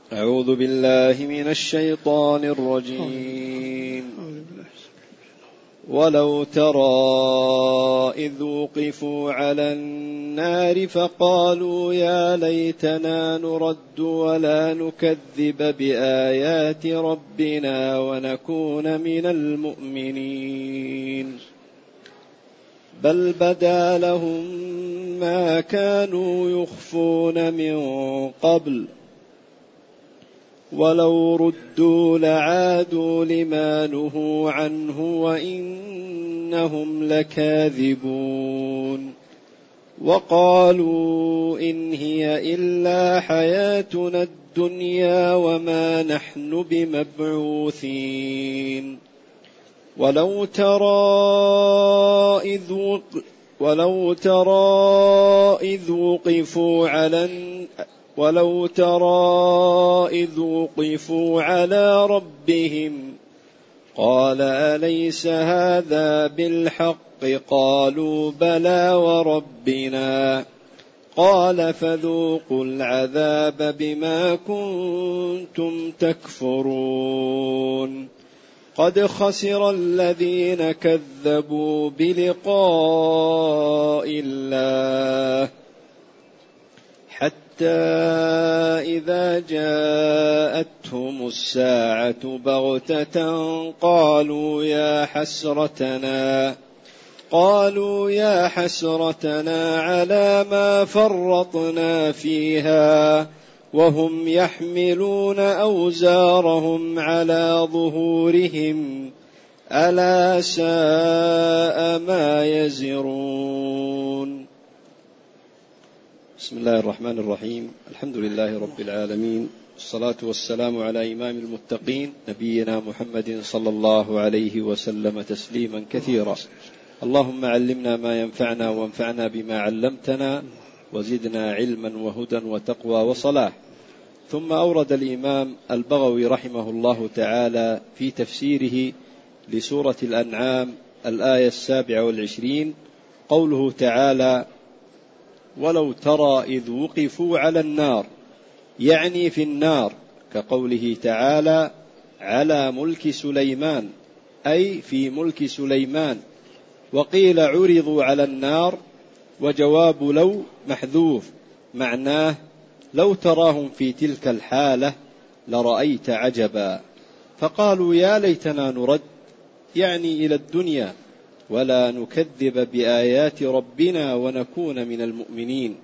أعوذ بالله من الشيطان الرجيم. ولو ترى إذ وقفوا على النار فقالوا يا ليتنا نرد ولا نكذب بآيات ربنا ونكون من المؤمنين بل بدا لهم ما كانوا يخفون من قبل ولو ردوا لعادوا لما نهوا عنه وإنهم لكاذبون وقالوا إن هي إلا حياتنا الدنيا وما نحن بمبعوثين ولو ترى إذ وقفوا على ربهم قال أليس هذا بالحق قالوا بلى وربنا قال فذوقوا العذاب بما كنتم تكفرون قد خسر الذين كذبوا بلقاء الله حتى إذا جاءتهم الساعة بغتة قالوا يا حسرتنا على ما فرطنا فيها وهم يحملون أوزارهم على ظهورهم ألا ساء ما يزرون. بسم الله الرحمن الرحيم. الحمد لله رب العالمين، والصلاة والسلام على إمام المتقين نبينا محمد صلى الله عليه وسلم تسليما كثيرا. اللهم علمنا ما ينفعنا وانفعنا بما علمتنا وزدنا علما وهدى وتقوى وصلاح. ثم أورد الإمام البغوي رحمه الله تعالى في تفسيره لسورة الأنعام الآية 27 قوله تعالى ولو ترى إذ وقفوا على النار، يعني في النار، كقوله تعالى على ملك سليمان أي في ملك سليمان. وقيل عرضوا على النار، وجواب لو محذوف معناه لو تراهم في تلك الحالة لرأيت عجبا. فقالوا يا ليتنا نرد، يعني إلى الدنيا، ولا نكذب بآيات ربنا ونكون من المؤمنين.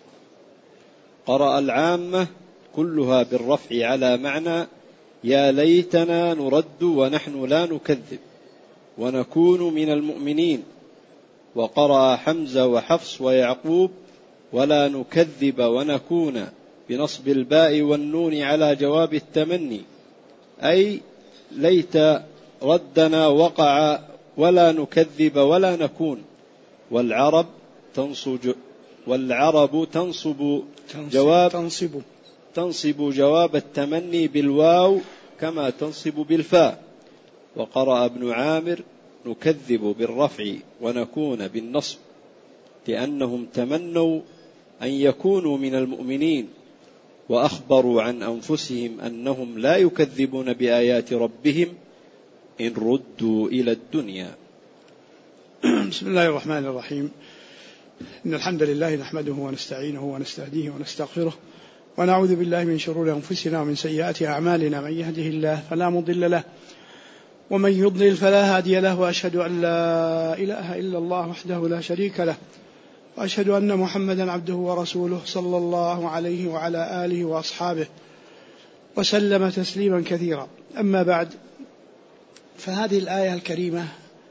قرأ العامة كلها بالرفع على معنى يا ليتنا نرد ونحن لا نكذب ونكون من المؤمنين. وقرأ حمزة وحفص ويعقوب ولا نكذب ونكون بنصب الباء والنون على جواب التمني، أي ليت ردنا وقع ولا نكذب ولا نكون. والعرب تنصب جواب التمني بالواو كما تنصب بالفاء. وقرأ ابن عامر نكذب بالرفع ونكون بالنصب، لأنهم تمنوا أن يكونوا من المؤمنين وأخبروا عن أنفسهم أنهم لا يكذبون بآيات ربهم إن ردوا إلى الدنيا. بسم الله الرحمن الرحيم. إن الحمد لله نحمده ونستعينه ونستهديه ونستغفره ونعوذ بالله من شرور أنفسنا ومن سيئات أعمالنا، من يهده الله فلا مضل له ومن يضلل فلا هادي له، وأشهد أن لا إله إلا الله وحده لا شريك له، وأشهد أن محمدا عبده ورسوله صلى الله عليه وعلى آله وأصحابه وسلم تسليما كثيرا. أما بعد، فهذه الآية الكريمة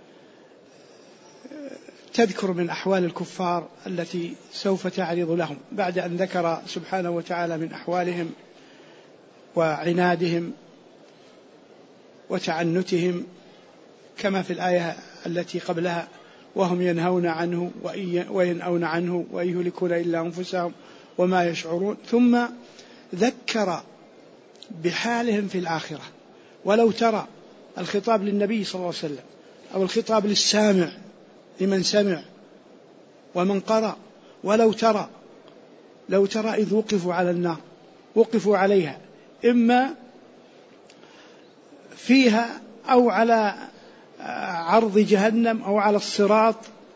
تذكر من أحوال الكفار التي سوف تعرض لهم بعد أن ذكر سبحانه وتعالى من أحوالهم وعنادهم وتعنتهم كما في الآية التي قبلها وهم ينهون عنه وينأون عنه ويهلكون إلا أنفسهم وما يشعرون. ثم ذكر بحالهم في الآخرة. ولو ترى، الخطاب للنبي صلى الله عليه وسلم أو الخطاب للسامع لمن سمع ومن قرأ. ولو ترى، لو ترى إذ وقفوا على النار، وقفوا عليها إما فيها أو على عرض جهنم أو على الصراط.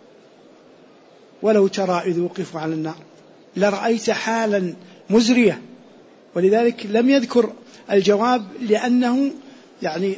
ولو ترى إذ وقفوا على النار لرأيت حالا مزرية. ولذلك لم يذكر الجواب لأنه يعني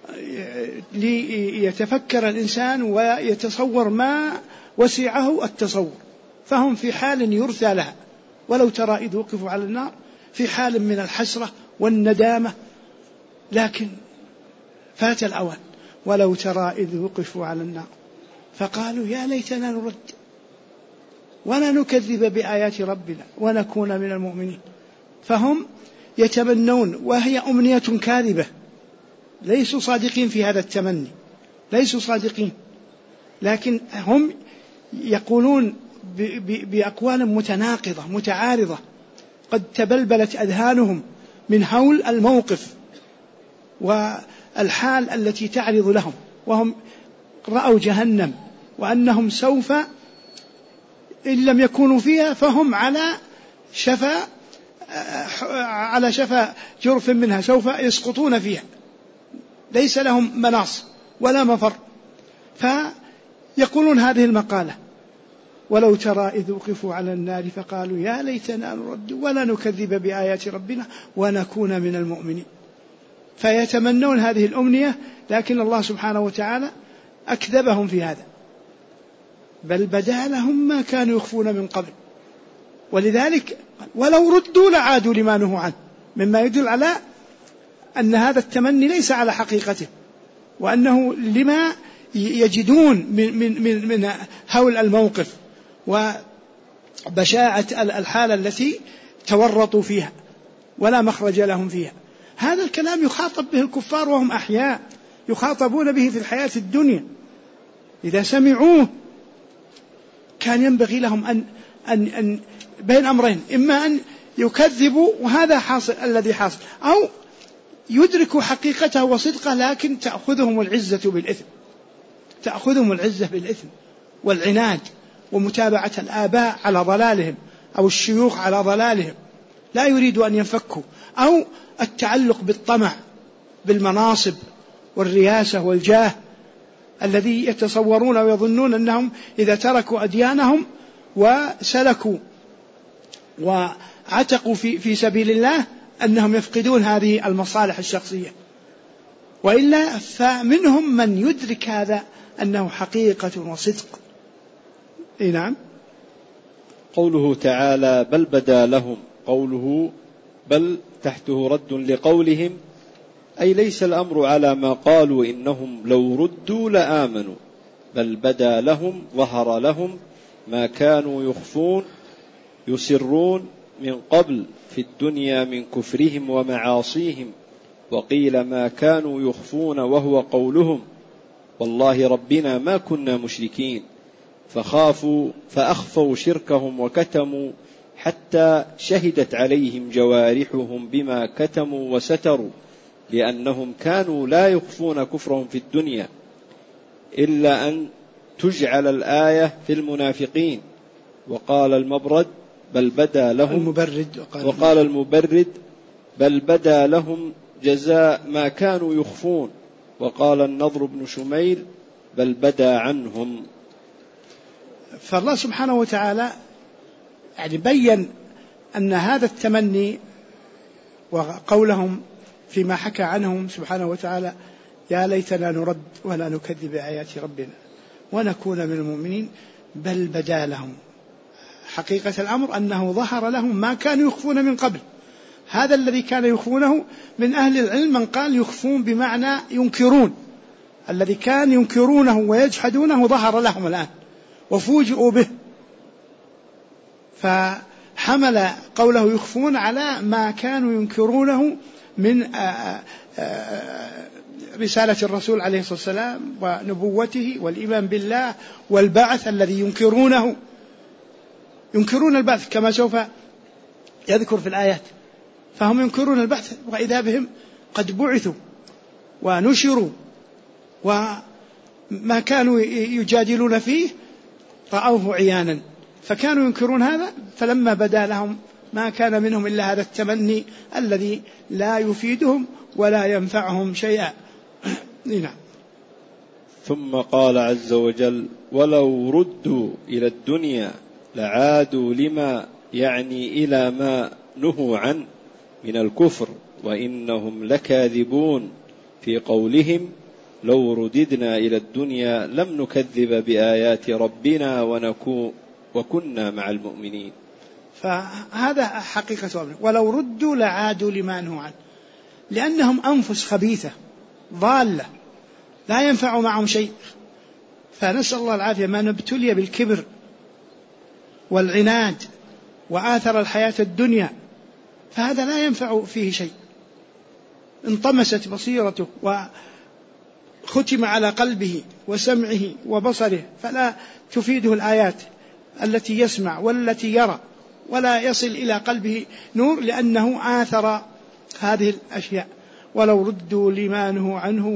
ليتفكر الإنسان ويتصور ما وسعه التصور، فهم في حال يرثى لها. ولو ترى إذ وقفوا على النار في حال من الحسرة والندامة، لكن فات الأوان. ولو ترى إذ وقفوا على النار فقالوا يا ليتنا نرد ولا نكذب بآيات ربنا ونكون من المؤمنين. فهم يتمنون، وهي أمنية كاذبة، ليسوا صادقين في هذا التمني، ليسوا صادقين، لكن هم يقولون بأقوال متناقضة متعارضة، قد تبلبلت أذهانهم من هول الموقف والحال التي تعرض لهم، وهم رأوا جهنم وأنهم سوف إن لم يكونوا فيها فهم على شفا جرف منها، سوف يسقطون فيها، ليس لهم مناص ولا مفر. فيقولون هذه المقالة: ولو ترى إذ وقفوا على النار فقالوا يا ليتنا نرد ولا نكذب بآيات ربنا ونكون من المؤمنين. فيتمنون هذه الأمنية، لكن الله سبحانه وتعالى أكذبهم في هذا، بل بدا لهم ما كانوا يخفون من قبل. ولذلك ولو ردوا لعادوا لما نهوا عنه، مما يدل على أن هذا التمني ليس على حقيقته، وأنه لما يجدون من هول الموقف وبشاعة الحالة التي تورطوا فيها ولا مخرج لهم فيها. هذا الكلام يخاطب به الكفار وهم أحياء، يخاطبون به في الحياة الدنيا. إذا سمعوه كان ينبغي لهم أن بين أمرين: إما أن يكذبوا وهذا حاصل الذي حاصل، أو يدركوا حقيقته وصدقه لكن تأخذهم العزة بالإثم، تأخذهم العزة بالإثم والعناد ومتابعة الآباء على ضلالهم أو الشيوخ على ضلالهم، لا يريد أن ينفكوا، أو التعلق بالطمع بالمناصب والرياسة والجاه الذي يتصورون ويظنون أنهم إذا تركوا أديانهم وسلكوا وعتقوا في سبيل الله أنهم يفقدون هذه المصالح الشخصية. وإلا فمنهم من يدرك هذا أنه حقيقة وصدق. نعم. قوله تعالى بل بدا لهم، قوله بل تحته رد لقولهم، أي ليس الأمر على ما قالوا إنهم لو ردوا لآمنوا، بل بدا لهم ظهر لهم ما كانوا يخفون يسرون من قبل في الدنيا من كفرهم ومعاصيهم. وقيل ما كانوا يخفون وهو قولهم والله ربنا ما كنا مشركين، فخافوا فأخفوا شركهم وكتموا حتى شهدت عليهم جوارحهم بما كتموا وستروا، لأنهم كانوا لا يخفون كفرهم في الدنيا إلا أن تجعل الآية في المنافقين. وقال المبرد بل بدا لهم وقال المبرد بل بدا لهم جزاء ما كانوا يخفون. وقال النضر بن شميل بل بدا عنهم. فالله سبحانه وتعالى يعني بين أن هذا التمني وقولهم فيما حكى عنهم سبحانه وتعالى يا ليتنا نرد ولا نكذب بآيات ربنا ونكون من المؤمنين، بل بدا لهم، حقيقة الأمر أنه ظهر لهم ما كانوا يخفون من قبل. هذا الذي كان يخفونه من أهل العلم من قال يخفون بمعنى ينكرون، الذي كان ينكرونه ويجحدونه ظهر لهم الآن وفوجئوا به، فحمل قوله يخفون على ما كانوا ينكرونه من رسالة الرسول عليه الصلاة والسلام ونبوته والإيمان بالله والبعث الذي ينكرونه، ينكرون البعث كما سوف يذكر في الآيات. فهم ينكرون البعث وإذا بهم قد بعثوا ونشروا، وما كانوا يجادلون فيه رأوه عيانا، فكانوا ينكرون هذا. فلما بدا لهم ما كان منهم إلا هذا التمني الذي لا يفيدهم ولا ينفعهم شيئا. نعم. ثم قال عز وجل: ولو ردوا إلى الدنيا لعادوا لما يعني إلى ما نهوا عنه من الكفر وإنهم لكاذبون في قولهم: لو رددنا إلى الدنيا لم نكذب بآيات ربنا وكنا مع المؤمنين. فهذا حقيقة أمر. ولو ردوا لعادوا لما نهوا عنه، لأنهم أنفس خبيثة ضالة لا ينفع معهم شيء. فنسأل الله العافية. ما نبتلي بالكبر والعناد وآثر الحياة الدنيا، فهذا لا ينفع فيه شيء. انطمست بصيرته وختم على قلبه وسمعه وبصره، فلا تفيده الآيات التي يسمع والتي يرى، ولا يصل إلى قلبه نور، لأنه آثر هذه الأشياء. ولو ردوا لما نهوا عنه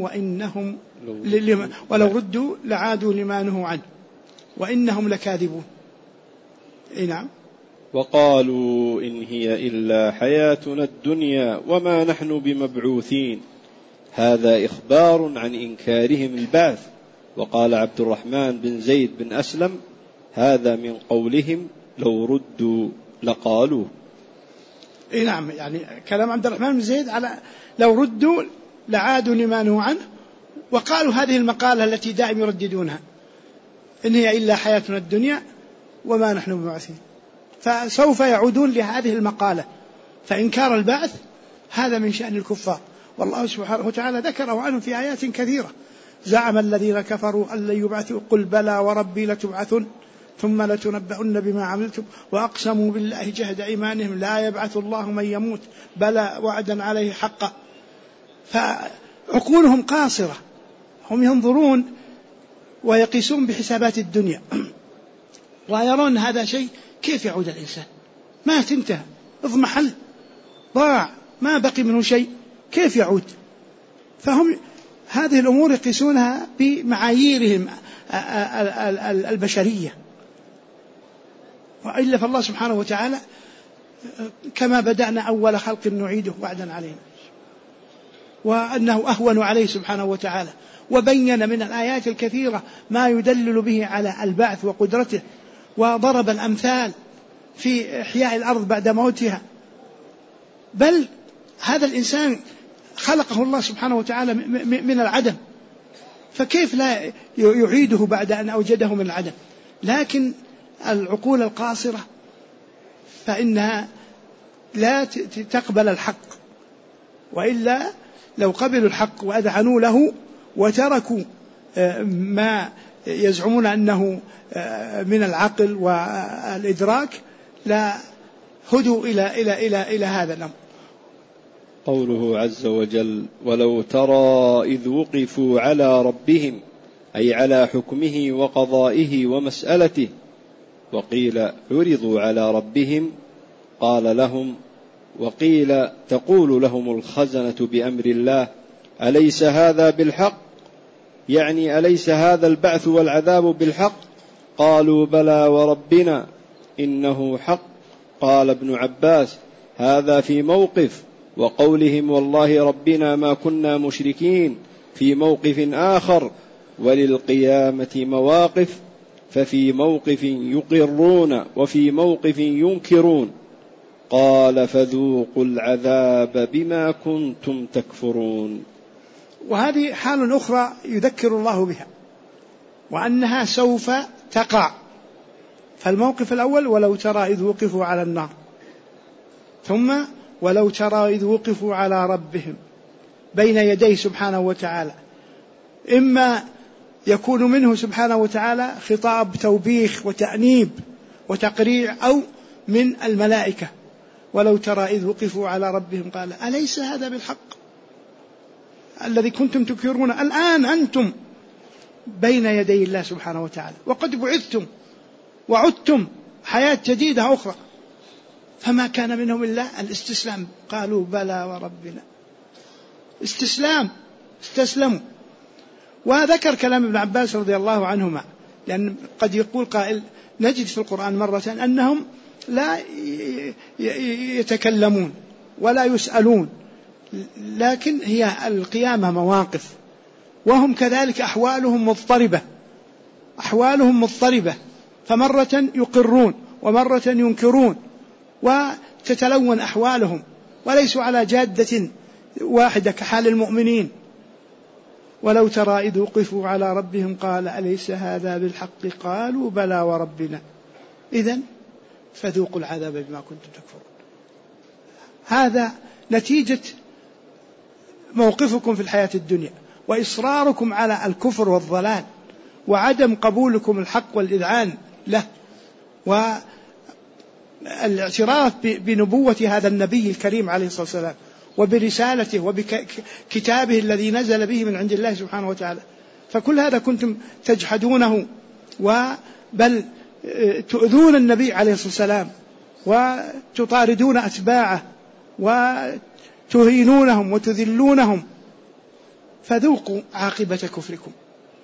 ولو ردوا لعادوا لما نهوا عنه وإنهم لكاذبون. نعم. وقالوا إن هي إلا حياتنا الدنيا وما نحن بمبعوثين. هذا إخبار عن إنكارهم البعث. وقال عبد الرحمن بن زيد بن أسلم: هذا من قولهم لو ردوا لقالوا. نعم، يعني كلام عبد الرحمن بن زيد على لو ردوا لعادوا لما نهوا عنه، وقالوا هذه المقالة التي دائما يرددونها: إن هي إلا حياتنا الدنيا وما نحن بمبعوثين. فسوف يعودون لهذه المقالة. فإنكار البعث هذا من شأن الكفار، والله سبحانه وتعالى ذكره عنهم في آيات كثيرة. زعم الذين كفروا أن لن يبعثوا قل بلى وربي لتبعثن ثم لتنبؤن بما عملتم وأقسموا بالله جهد أيمانهم لا يبعث الله من يموت بلى وعدا عليه حقا. فعقولهم قاصرة، هم ينظرون ويقيسون بحسابات الدنيا ويرون هذا شيء. كيف يعود الإنسان؟ مات، انتهى، اضمحل، ضاع، ما بقي منه شيء، كيف يعود؟ فهم هذه الأمور يقيسونها بمعاييرهم البشرية. وإلا فالله سبحانه وتعالى كما بدأنا أول خلق نعيده وعدا علينا، وأنه أهون عليه سبحانه وتعالى. وبين من الآيات الكثيرة ما يدلل به على البعث وقدرته، وضرب الأمثال في إحياء الأرض بعد موتها. بل هذا الإنسان خلقه الله سبحانه وتعالى من العدم، فكيف لا يعيده بعد أن أوجده من العدم؟ لكن العقول القاصرة فإنها لا تقبل الحق، وإلا لو قبلوا الحق وأذعنوا له وتركوا ما يزعمون أنه من العقل والإدراك لا هدوا إلى هذا الأمر. قوله عز وجل: ولو ترى إذ وقفوا على ربهم، أي على حكمه وقضائه ومسألته. وقيل عرضوا على ربهم، قال لهم، وقيل تقول لهم الخزنة بأمر الله: أليس هذا بالحق؟ يعني أليس هذا البعث والعذاب بالحق؟ قالوا بلى وربنا إنه حق. قال ابن عباس: هذا في موقف، وقولهم والله ربنا ما كنا مشركين في موقف آخر. وللقيامة مواقف، ففي موقف يقرون وفي موقف ينكرون. قال فذوقوا العذاب بما كنتم تكفرون. وهذه حال أخرى يذكر الله بها، وأنها سوف تقع. فالموقف الأول: ولو ترى إذ وقفوا على النار، ثم ولو ترى إذ وقفوا على ربهم بين يديه سبحانه وتعالى. إما يكون منه سبحانه وتعالى خطاب توبيخ وتأنيب وتقريع، أو من الملائكة: ولو ترى إذ وقفوا على ربهم قال أليس هذا بالحق الذي كنتم تكفرون؟ الآن أنتم بين يدي الله سبحانه وتعالى، وقد بعثتم وعدتم حياة جديدة أخرى. فما كان منهم إلا الاستسلام. قالوا بلى وربنا، استسلموا. وذكر كلام ابن عباس رضي الله عنهما، لأن قد يقول قائل: نجد في القرآن مرة أنهم لا يتكلمون ولا يسألون، لكن هي القيامة مواقف، وهم كذلك أحوالهم مضطربة، فمرة يقرون ومرة ينكرون وتتلون أحوالهم، وليسوا على جادة واحدة كحال المؤمنين. ولو ترى إذ وقفوا على ربهم قال أليس هذا بالحق قالوا بلى وربنا إذن فذوقوا العذاب بما كنتم تكفرون. هذا نتيجة موقفكم في الحياة الدنيا وإصراركم على الكفر والضلال وعدم قبولكم الحق والإذعان له، والاعتراف بنبوة هذا النبي الكريم عليه الصلاة والسلام وبرسالته وبكتابه الذي نزل به من عند الله سبحانه وتعالى. فكل هذا كنتم تجحدونه بل تؤذون النبي عليه الصلاة والسلام وتطاردون أتباعه وتهينونهم وتذلونهم، فذوقوا عاقبة كفركم.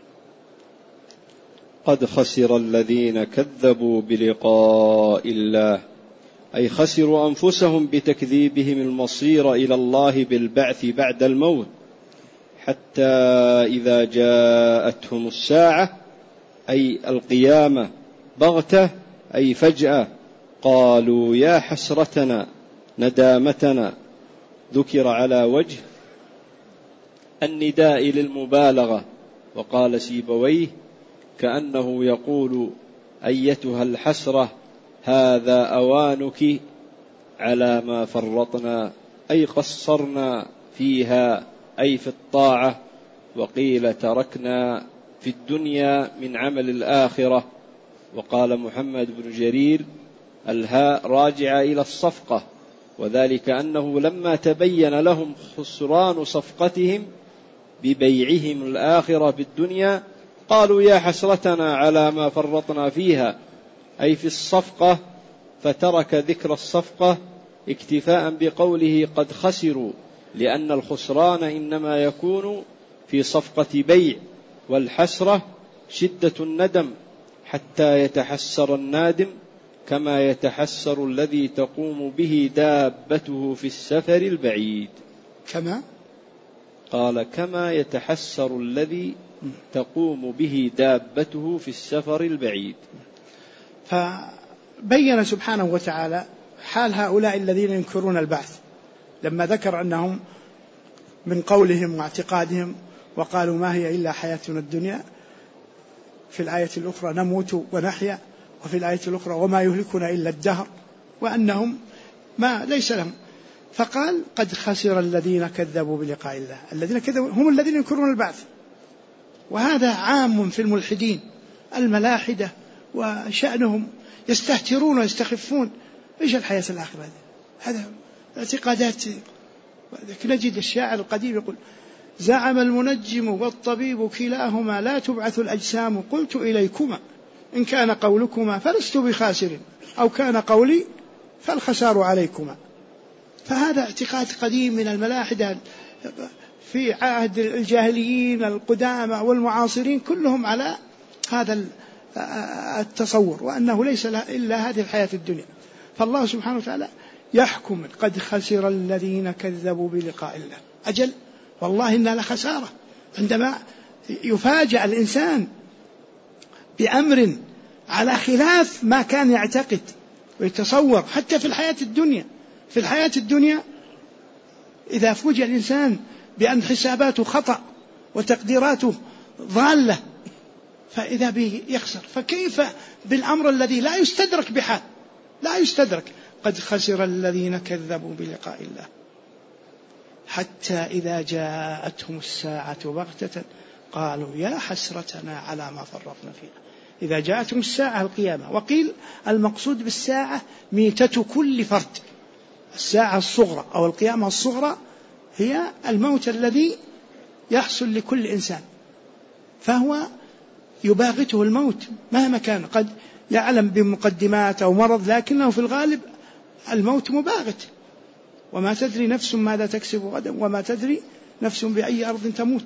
قد خسر الذين كذبوا بلقاء الله، أي خسروا أنفسهم بتكذيبهم المصير إلى الله بالبعث بعد الموت، حتى إذا جاءتهم الساعة أي القيامة بغتة أي فجأة، قالوا يا حسرتنا ندامتنا، ذكر على وجه النداء للمبالغة، وقال سيبويه كأنه يقول أيتها الحسرة هذا أوانك على ما فرطنا، أي قصرنا فيها أي في الطاعة، وقيل تركنا في الدنيا من عمل الآخرة. وقال محمد بن جرير الهاء راجع إلى الصفقة، وذلك أنه لما تبين لهم خسران صفقتهم ببيعهم الآخرة بالدنيا قالوا يا حسرتنا على ما فرطنا فيها أي في الصفقة، فترك ذكر الصفقة اكتفاء بقوله قد خسروا، لأن الخسران إنما يكون في صفقة بيع، والحسرة شدة الندم حتى يتحسر النادم كما يتحسر الذي تقوم به دابته في السفر البعيد. كما يتحسر الذي تقوم به دابته في السفر البعيد. فبين سبحانه وتعالى حال هؤلاء الذين ينكرون البعث لما ذكر أنهم من قولهم واعتقادهم وقالوا ما هي إلا حياتنا الدنيا، في الآية الأخرى نموت ونحيا، وفي الآية الأخرى وما يهلكنا إلا الدهر، وأنهم ما ليس لهم. فقال قد خسر الذين كذبوا بلقاء الله، الذين كذبوا هم الذين ينكرون البعث، وهذا عام في الملحدين الملاحدة، وشأنهم يستهترون ويستخفون. إيش الحياة الآخرة هذا اعتقادات. نجد الشاعر القديم يقول زعم المنجم والطبيب كلاهما لا تبعث الأجسام، قلت إليكما إن كان قولكما فلست بخاسر، أو كان قولي فالخسار عليكما. فهذا اعتقاد قديم من الملاحدة في عهد الجاهليين القدامى والمعاصرين، كلهم على هذا التصور، وأنه ليس إلا هذه الحياة الدنيا. فالله سبحانه وتعالى يحكم قد خسر الذين كذبوا بلقاء الله. أجل والله إنها لخسارة عندما يفاجأ الإنسان بأمر على خلاف ما كان يعتقد ويتصور، حتى في الحياة الدنيا إذا فوجئ الإنسان بأن حساباته خطأ وتقديراته ضالة فإذا به يخسر، فكيف بالأمر الذي لا يستدرك بحال، لا يستدرك. قد خسر الذين كذبوا بلقاء الله حتى إذا جاءتهم الساعة بغتة قالوا يا حسرتنا على ما فرطنا فيها. إذا جاءتهم الساعة القيامة، وقيل المقصود بالساعة ميتة كل فرد. الساعة الصغرى أو القيامة الصغرى هي الموت الذي يحصل لكل إنسان، فهو يباغته الموت مهما كان، قد يعلم بمقدمات أو مرض، لكنه في الغالب الموت مباغت، وما تدري نفس ماذا تكسب غدا وما تدري نفس بأي أرض تموت.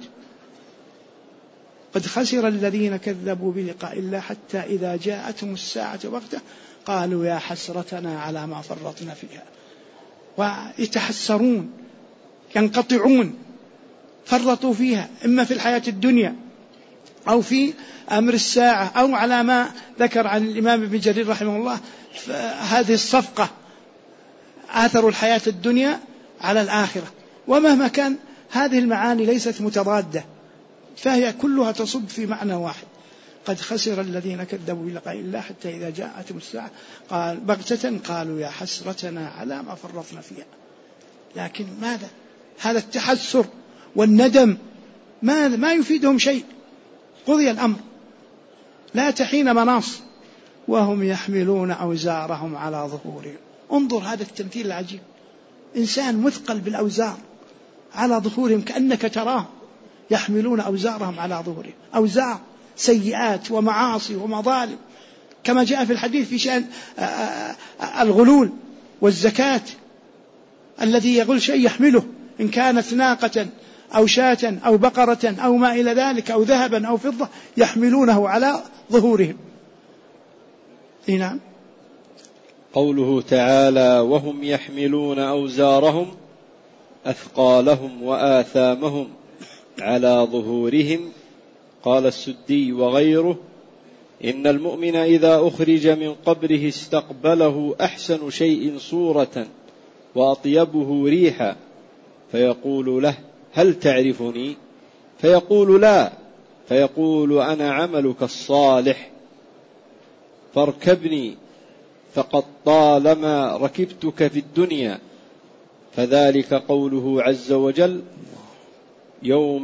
قد خسر الذين كذبوا بلقاء الله حتى إذا جاءتهم الساعة بغتة قالوا يا حسرتنا على ما فرطنا فيها، ويتحسرون ينقطعون، فرطوا فيها إما في الحياة الدنيا أو في أمر الساعة أو على ما ذكر عن الإمام ابن جرير رحمه الله هذه الصفقة، آثروا الحياة الدنيا على الآخرة. ومهما كان هذه المعاني ليست متضادة، فهي كلها تصب في معنى واحد: قد خسر الذين كذبوا بلقاء الله حتى إذا جاءتهم الساعة قال بغتة قالوا يا حسرتنا على ما فرطنا فيها. لكن ماذا؟ هذا التحسر والندم ما يفيدهم شيء، قضي الأمر، لا تحين مناص، وهم يحملون أوزارهم على ظهورهم. انظر هذا التمثيل العجيب، إنسان مثقل بالأوزار على ظهورهم كأنك تراه، يحملون أوزارهم على ظهورهم، أوزار سيئات ومعاصي ومظالم، كما جاء في الحديث في شأن الغلول والزكاة، الذي يغل شيء يحمله، إن كانت ناقة أو شاة أو بقرة أو ما إلى ذلك أو ذهبا أو فضة يحملونه على ظهورهم. نعم. قوله تعالى: وهم يحملون أوزارهم أثقالهم وآثامهم على ظهورهم. قال السدي وغيره: إن المؤمن إذا أخرج من قبره استقبله أحسن شيء صورة وأطيبه ريحا، فيقول له: هل تعرفني؟ فيقول: لا. فيقول: أنا عملك الصالح فاركبني، فقد طالما ركبتك في الدنيا. فذلك قوله عز وجل: يوم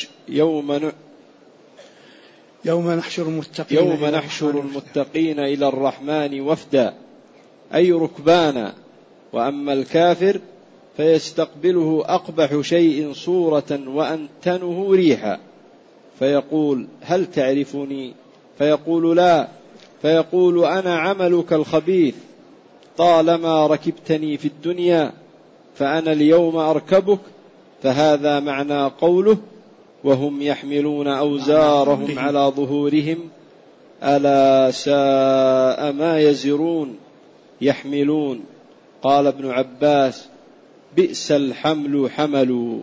نحشر المتقين إلى الرحمن وفدا، أي ركبانا. وأما الكافر فيستقبله أقبح شيء صورة وأنتنه ريحا، فيقول: هل تعرفني؟ فيقول: لا. فيقول: أنا عملك الخبيث، طالما ركبتني في الدنيا فأنا اليوم أركبك. فهذا معنى قوله: وهم يحملون أوزارهم على ظهورهم، ألا ساء ما يزرون. يحملون. قال ابن عباس: بئس الحمل حملوا.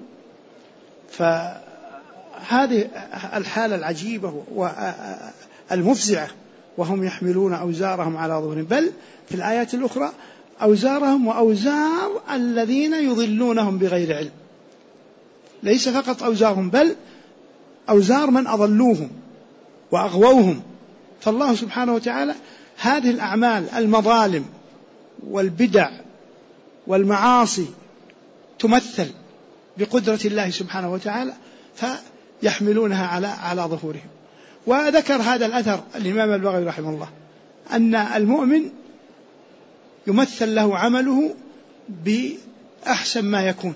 فهذه الحالة العجيبة والمفزعة، وهم يحملون أوزارهم على ظهورهم، بل في الآيات الأخرى أوزارهم وأوزار الذين يضلونهم بغير علم. ليس فقط أوزارهم، بل أوزار من أضلوهم وأغووهم. فالله سبحانه وتعالى هذه الأعمال، المظالم والبدع والمعاصي، تمثل بقدرة الله سبحانه وتعالى، فيحملونها على ظهورهم. وذكر هذا الأثر الإمام البغوي رحمه الله أن المؤمن يمثل له عمله بأحسن ما يكون،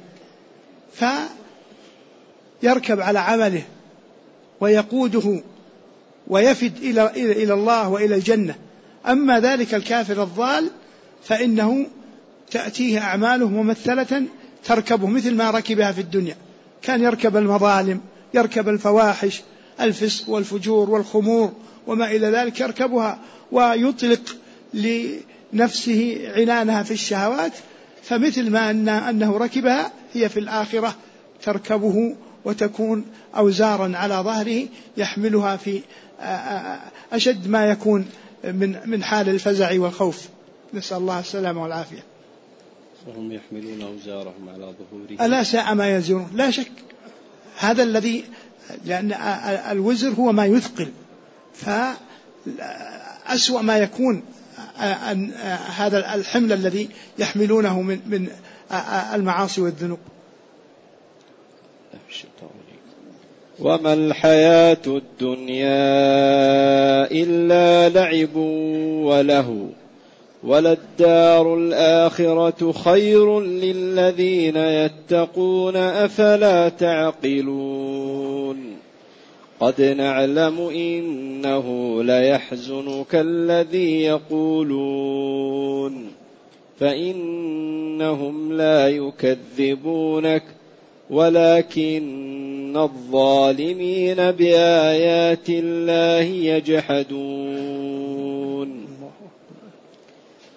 فيركب على عمله ويقوده ويفد إلى الله وإلى الجنة. أما ذلك الكافر الضال فإنه تأتيه أعماله ممثلة تركبه مثل ما ركبها في الدنيا، كان يركب المظالم، يركب الفواحش، الفسق والفجور والخمور وما إلى ذلك، يركبها ويطلق لنفسه عنانها في الشهوات، فمثل ما أنه ركبها هي في الآخرة تركبه وتكون أوزارا على ظهره يحملها في أشد ما يكون من حال الفزع والخوف، نسأل الله السلامة والعافية. وهم يحملون أوزارهم على ظهورهم ألا ساء ما يزرون. لا شك هذا الذي، لأن الوزر هو ما يثقل، فأسوأ ما يكون هذا الحمل الذي يحملونه من المعاصي والذنوب. وما الحياة الدنيا إلا لعب وله، وللدار الآخرة خير للذين يتقون، أفلا تعقلون. قد نعلم إنه ليحزنك الذي يقولون، فإنهم لا يكذبونك ولكن الظالمين بآيات الله يجحدون.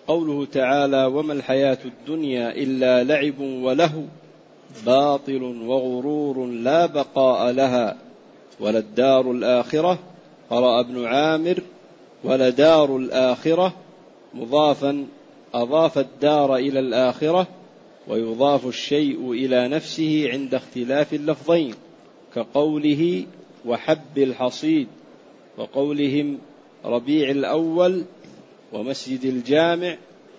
قوله تعالى: وما الحياة الدنيا إلا لعب ولهو باطل وغرور لا بقاء لها وللدار الآخرة. قرأ ابن عامر: ولدار الآخرة، مضافا أضاف الدار إلى الآخرة، ويضاف الشيء إلى نفسه عند اختلاف اللفظين، كقوله وحب الحصيد، وقولهم ربيع الأول ومسجد الجامع.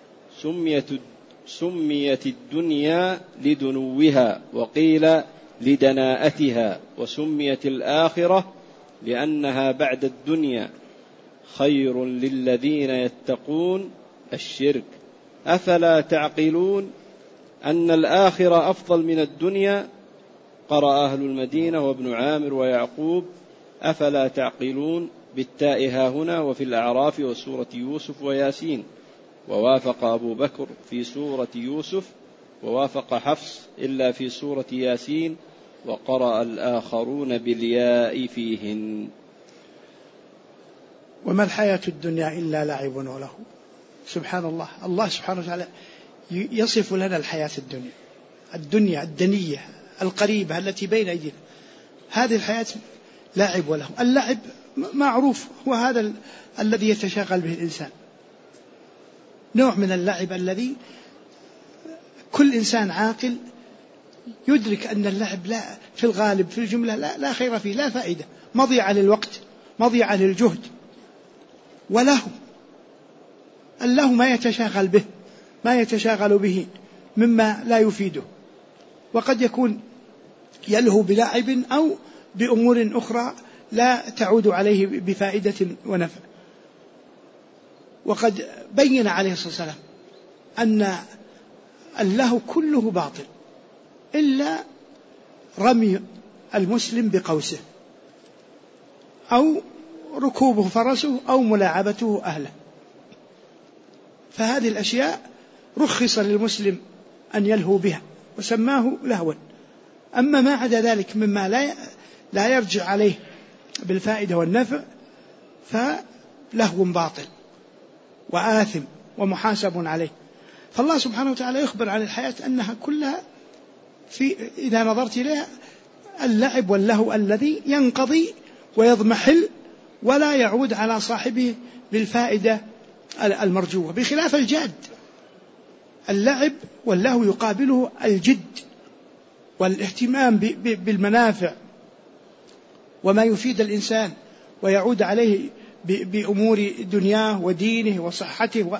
سميت الدنيا لدنوها، وقيل لدناءتها، وسميت الآخرة لأنها بعد الدنيا. خير للذين يتقون الشرك. أفلا تعقلون أن الآخرة أفضل من الدنيا. قرأ أهل المدينة وابن عامر ويعقوب: أفلا تعقلون بالتاء هنا، وفي الأعراف وسورة يوسف وياسين. ووافق أبو بكر في سورة يوسف، ووافق حفص إلا في سورة ياسين، وقرأ الآخرون بالياء فيهن. وما الحياة الدنيا إلا لعب وله. سبحان الله، الله سبحانه وتعالى يصف لنا الحياة الدنيا الدنية القريبة التي بين أيدينا. هذه الحياة لعب وله. اللعب معروف، هو هذا الذي يتشاغل به الإنسان، نوع من اللعب الذي كل إنسان عاقل يدرك أن اللعب لا في الغالب في الجملة لا خير فيه، لا فائدة، مضيعة للوقت، مضيعة للجهد. وله اللهو ما يتشاغل به، ما يتشاغل به مما لا يفيده، وقد يكون يلهو بلعب أو بأمور أخرى لا تعود عليه بفائدة ونفع. وقد بين عليه الصلاة والسلام أن اللهو كله باطل إلا رمي المسلم بقوسه، أو ركوبه فرسه، أو ملاعبته أهله. فهذه الأشياء رخص للمسلم أن يلهو بها وسماه لهوا. أما ما عدا ذلك مما لا يرجع عليه بالفائدة والنفع فلهو باطل وآثم ومحاسب عليه. فالله سبحانه وتعالى يخبر عن الحياة أنها كلها إذا نظرت إليها اللعب واللهو الذي ينقضي ويضمحل ولا يعود على صاحبه بالفائدة المرجوة، بخلاف الجاد. اللعب واللهو يقابله الجد والاهتمام بالمنافع وما يفيد الإنسان ويعود عليه بأمور دنياه ودينه وصحته.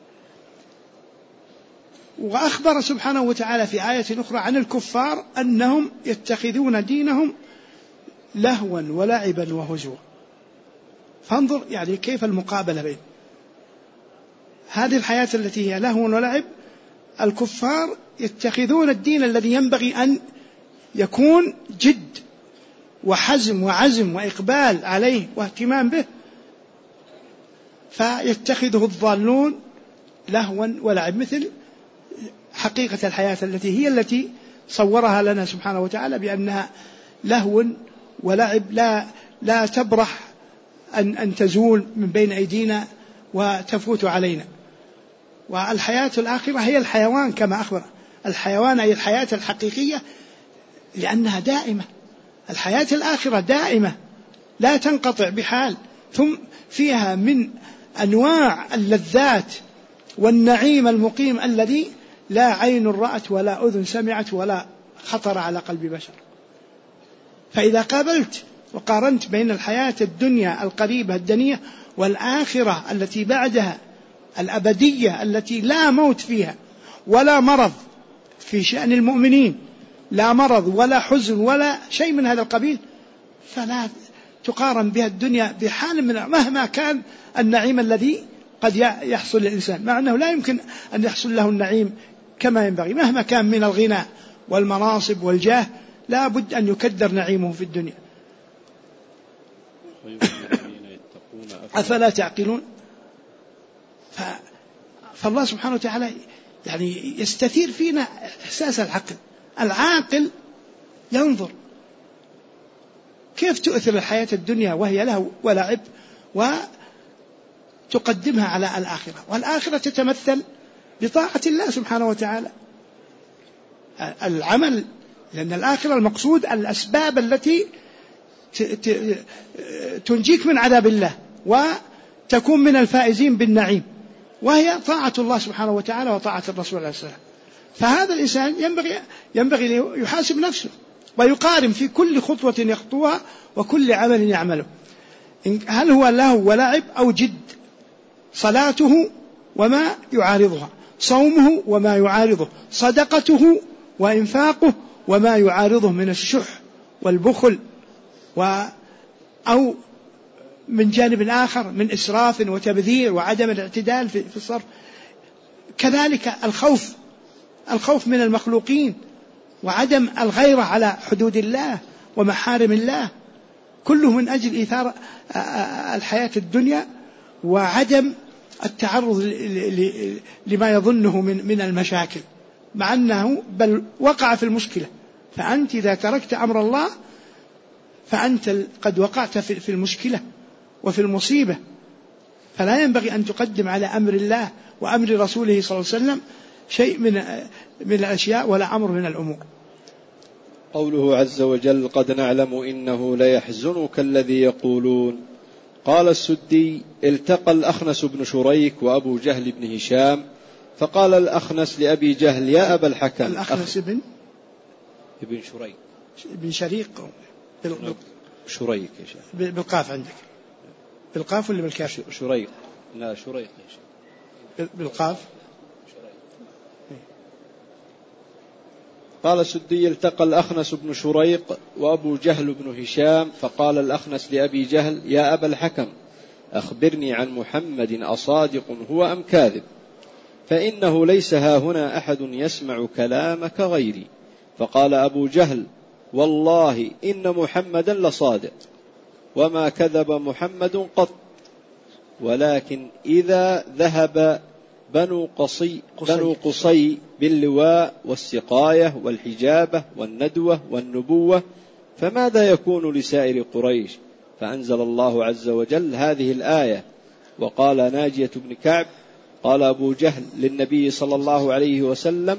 وأخبر سبحانه وتعالى في آية أخرى عن الكفار أنهم يتخذون دينهم لهوا ولعبا وهزوا. فانظر يعني كيف المقابلة بين هذه الحياة التي هي لهو ولعب. الكفار يتخذون الدين الذي ينبغي أن يكون جد وحزم وعزم وإقبال عليه واهتمام به، فيتخذه الضالون لهوا ولعب، مثل حقيقة الحياة التي صورها لنا سبحانه وتعالى بأنها لهو ولعب لا تبرح أن تزول من بين أيدينا وتفوت علينا. والحياة الآخرة هي الحيوان كما أخبر، الحيوان أي الحياة الحقيقية، لأنها دائمة. الحياة الآخرة دائمة لا تنقطع بحال، ثم فيها من أنواع اللذات والنعيم المقيم الذي لا عين رأت ولا أذن سمعت ولا خطر على قلب بشر. فإذا قابلت وقارنت بين الحياة الدنيا القريبة الدنية والآخرة التي بعدها الأبدية التي لا موت فيها ولا مرض في شأن المؤمنين، لا مرض ولا حزن ولا شيء من هذا القبيل، فلا تقارن بها الدنيا بحال من مهما كان النعيم الذي قد يحصل للإنسان، مع أنه لا يمكن أن يحصل له النعيم كما ينبغي مهما كان من الغنى والمناصب والجاه، لا بد أن يكدر نعيمه في الدنيا. أفلا تعقلون. فالله سبحانه وتعالى يعني يستثير فينا إحساس العقل. العاقل ينظر كيف تؤثر الحياة الدنيا وهي له ولعب، تقدمها على الآخرة، والآخرة تتمثل بطاعة الله سبحانه وتعالى. العمل، لأن الآخرة المقصود الأسباب التي تنجيك من عذاب الله وتكون من الفائزين بالنعيم، وهي طاعة الله سبحانه وتعالى وطاعة الرسول عليه الصلاة والسلام. فهذا الإنسان ينبغي يحاسب نفسه ويقارن في كل خطوة يخطوها وكل عمل يعمله، هل هو له ولعب أو جد؟ صلاته وما يعارضها، صومه وما يعارضه، صدقته وإنفاقه وما يعارضه من الشح والبخل، أو من جانب آخر من إسراف وتبذير وعدم الاعتدال في الصرف. كذلك الخوف من المخلوقين وعدم الغيرة على حدود الله ومحارم الله، كله من أجل إيثار الحياة الدنيا وعدم التعرض لما يظنه من المشاكل، مع أنه بل وقع في المشكلة. فأنت إذا تركت أمر الله فأنت قد وقعت في المشكلة وفي المصيبة، فلا ينبغي أن تقدم على أمر الله وأمر رسوله صلى الله عليه وسلم شيء من الأشياء ولا أمر من الأمور. قوله عز وجل: قد نعلم إنه ليحزنك الذي يقولون. قال السدي: التقى الأخنس بن شريك وأبو جهل بن هشام، فقال الأخنس لأبي جهل: يا أبا الحكم. الأخنس ابن شريك، ابن شريك، شريك يا شيخ، بالقاف عندك، بالقاف ولا بالكاف؟ شريك، لا شريك يا شيخ، بالقاف. قال السدي: التقى الأخنس بن شريق وأبو جهل بن هشام، فقال الأخنس لأبي جهل: يا أبا الحكم، أخبرني عن محمد أصادق هو أم كاذب؟ فإنه ليس هاهنا أحد يسمع كلامك غيري. فقال أبو جهل: والله إن محمدا لصادق، وما كذب محمد قط، ولكن إذا ذهب بنو قصي باللواء والسقاية والحجابة والندوة والنبوة فماذا يكون لسائر قريش؟ فأنزل الله عز وجل هذه الآية. وقال ناجية بن كعب: قال أبو جهل للنبي صلى الله عليه وسلم: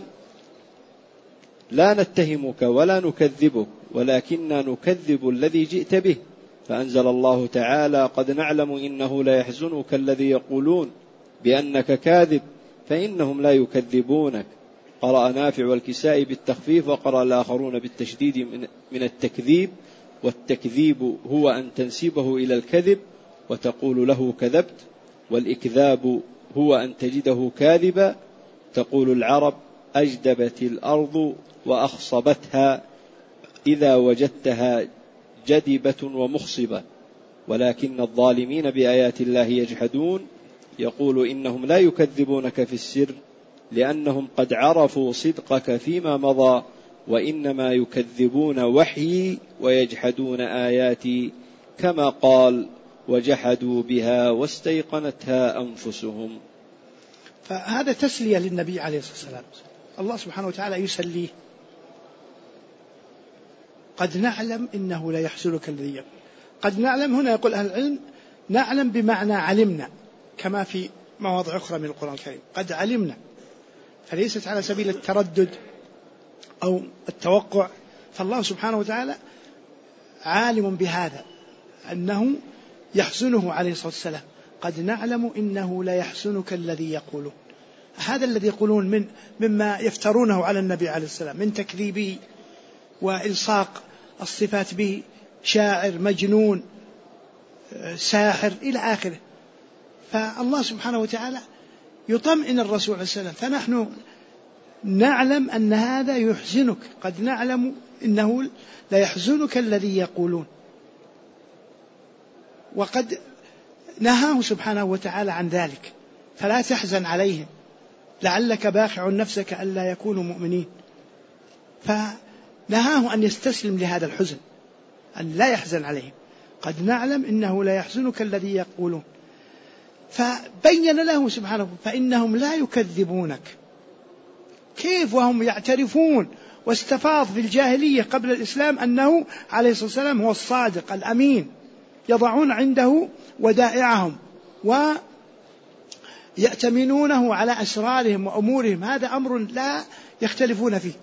لا نتهمك ولا نكذبك، ولكننا نكذب الذي جئت به. فأنزل الله تعالى: قد نعلم إنه لا يحزنك الذي يقولون بأنك كاذب فإنهم لا يكذبونك. قرأ نافع والكسائي بالتخفيف، وقرأ الآخرون بالتشديد من التكذيب، والتكذيب هو أن تنسبه إلى الكذب وتقول له كذبت، والإكذاب هو أن تجده كاذبا. تقول العرب: أجدبت الأرض وأخصبتها إذا وجدتها جدبة ومخصبة. ولكن الظالمين بآيات الله يجحدون. يقول: إنهم لا يكذبونك في السر لأنهم قد عرفوا صدقك فيما مضى، وإنما يكذبون وحيي ويجحدون آياتي، كما قال: وجحدوا بها واستيقنتها أنفسهم. فهذا تسلية للنبي عليه الصلاة والسلام، الله سبحانه وتعالى يسليه. قد نعلم إنه لا يحزنك الذي يقول. قد نعلم هنا يقول أهل العلم نعلم بمعنى علمنا، كما في مواضع أخرى من القرآن الكريم قد علمنا، فليست على سبيل التردد أو التوقع. فالله سبحانه وتعالى عالم بهذا أنه يحزنه عليه الصلاة والسلام. قد نعلم إنه لا يحزنك الذي يقولون، هذا الذي يقولون مما يفترونه على النبي عليه السلام من تكذيبه وإلصاق الصفات به، شاعر، مجنون، ساحر إلى آخره. فالله سبحانه وتعالى يطمئن الرسول عليه السلام، فنحن نعلم أن هذا يحزنك. قد نعلم إنه لا يحزنك الذي يقولون، وقد نهاه سبحانه وتعالى عن ذلك، فلا تحزن عليهم لعلك باخع نفسك ألا يكونوا مؤمنين. فنهاه أن يستسلم لهذا الحزن، أن لا يحزن عليهم. قد نعلم إنه لا يحزنك الذي يقولون، فبين له سبحانه فإنهم لا يكذبونك. كيف وهم يعترفون، واستفاض في الجاهلية قبل الإسلام أنه عليه الصلاة والسلام هو الصادق الأمين، يضعون عنده ودائعهم يأتمنونه على أسرارهم وأمورهم، هذا أمر لا يختلفون فيه.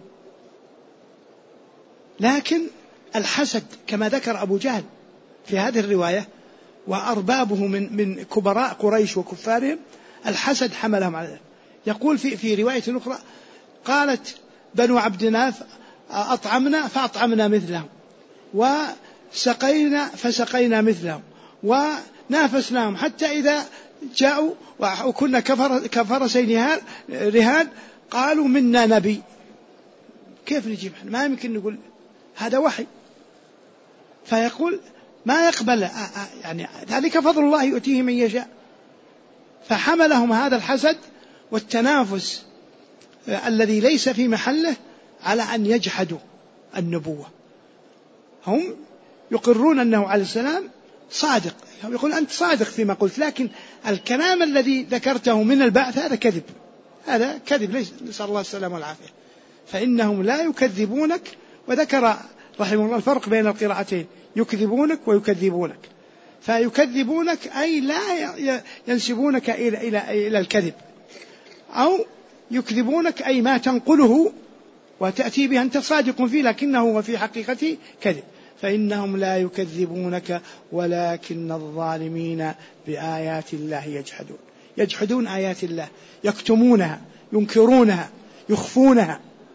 لكن الحسد كما ذكر أبو جهل في هذه الرواية وأربابه من كبراء قريش وكفارهم، الحسد حملهم على ذلك. يقول في رواية أخرى قالت بنو عبد مناف أطعمنا فأطعمنا مثلهم، وسقينا فسقينا مثلهم، ونافسناهم حتى إذا جاءوا وكنا كفرسين رهان قالوا منا نبي. كيف نجيب؟ ما يمكن نقول هذا وحي. فيقول ما يقبل، يعني ذلك فضل الله يؤتيه من يشاء. فحملهم هذا الحسد والتنافس الذي ليس في محله على أن يجحدوا النبوة. هم يقرون أنه عليه السلام صادق، يقول أنت صادق فيما قلت، لكن الكلام الذي ذكرته من البعث هذا كذب، هذا كذب، ليس، نسأل الله السلامة والعافية. فإنهم لا يكذبونك. وذكر رحمه الله الفرق بين القراءتين، يكذبونك ويكذبونك. فيكذبونك أي لا ينسبونك إلى الكذب، أو يكذبونك أي ما تنقله وتأتي به أنت صادق فيه لكنه وفي حقيقته كذب. فإنهم لا يكذبونك ولكن الظالمين بآيات الله يجحدون آيات الله، يكتمونها، ينكرونها، يخفونها.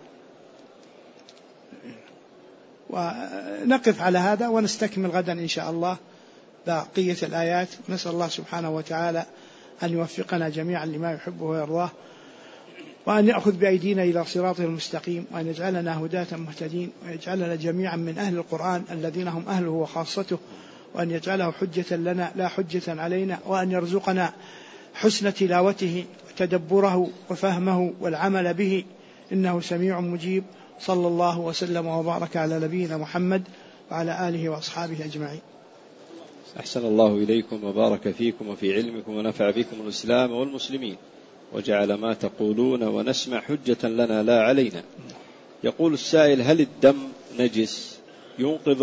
ونقف على هذا ونستكمل غدا إن شاء الله بقية الآيات. نسأل الله سبحانه وتعالى أن يوفقنا جميعا لما يحبه ويرضاه، وأن يأخذ بأيدينا إلى صراطه المستقيم، وأن يجعلنا هداة مهتدين، ويجعلنا جميعا من أهل القرآن الذين هم أهله وخاصته، وأن يجعله حجة لنا لا حجة علينا، وأن يرزقنا حسن تلاوته وتدبره وفهمه والعمل به، إنه سميع مجيب. صلى الله وسلم وبارك على نبينا محمد وعلى آله وأصحابه أجمعين. أحسن الله إليكم وبارك فيكم وفي علمكم ونفع بكم الإسلام والمسلمين، وجعل ما تقولون ونسمع حجة لنا لا علينا. يقول السائل: هل الدم نجس ينقض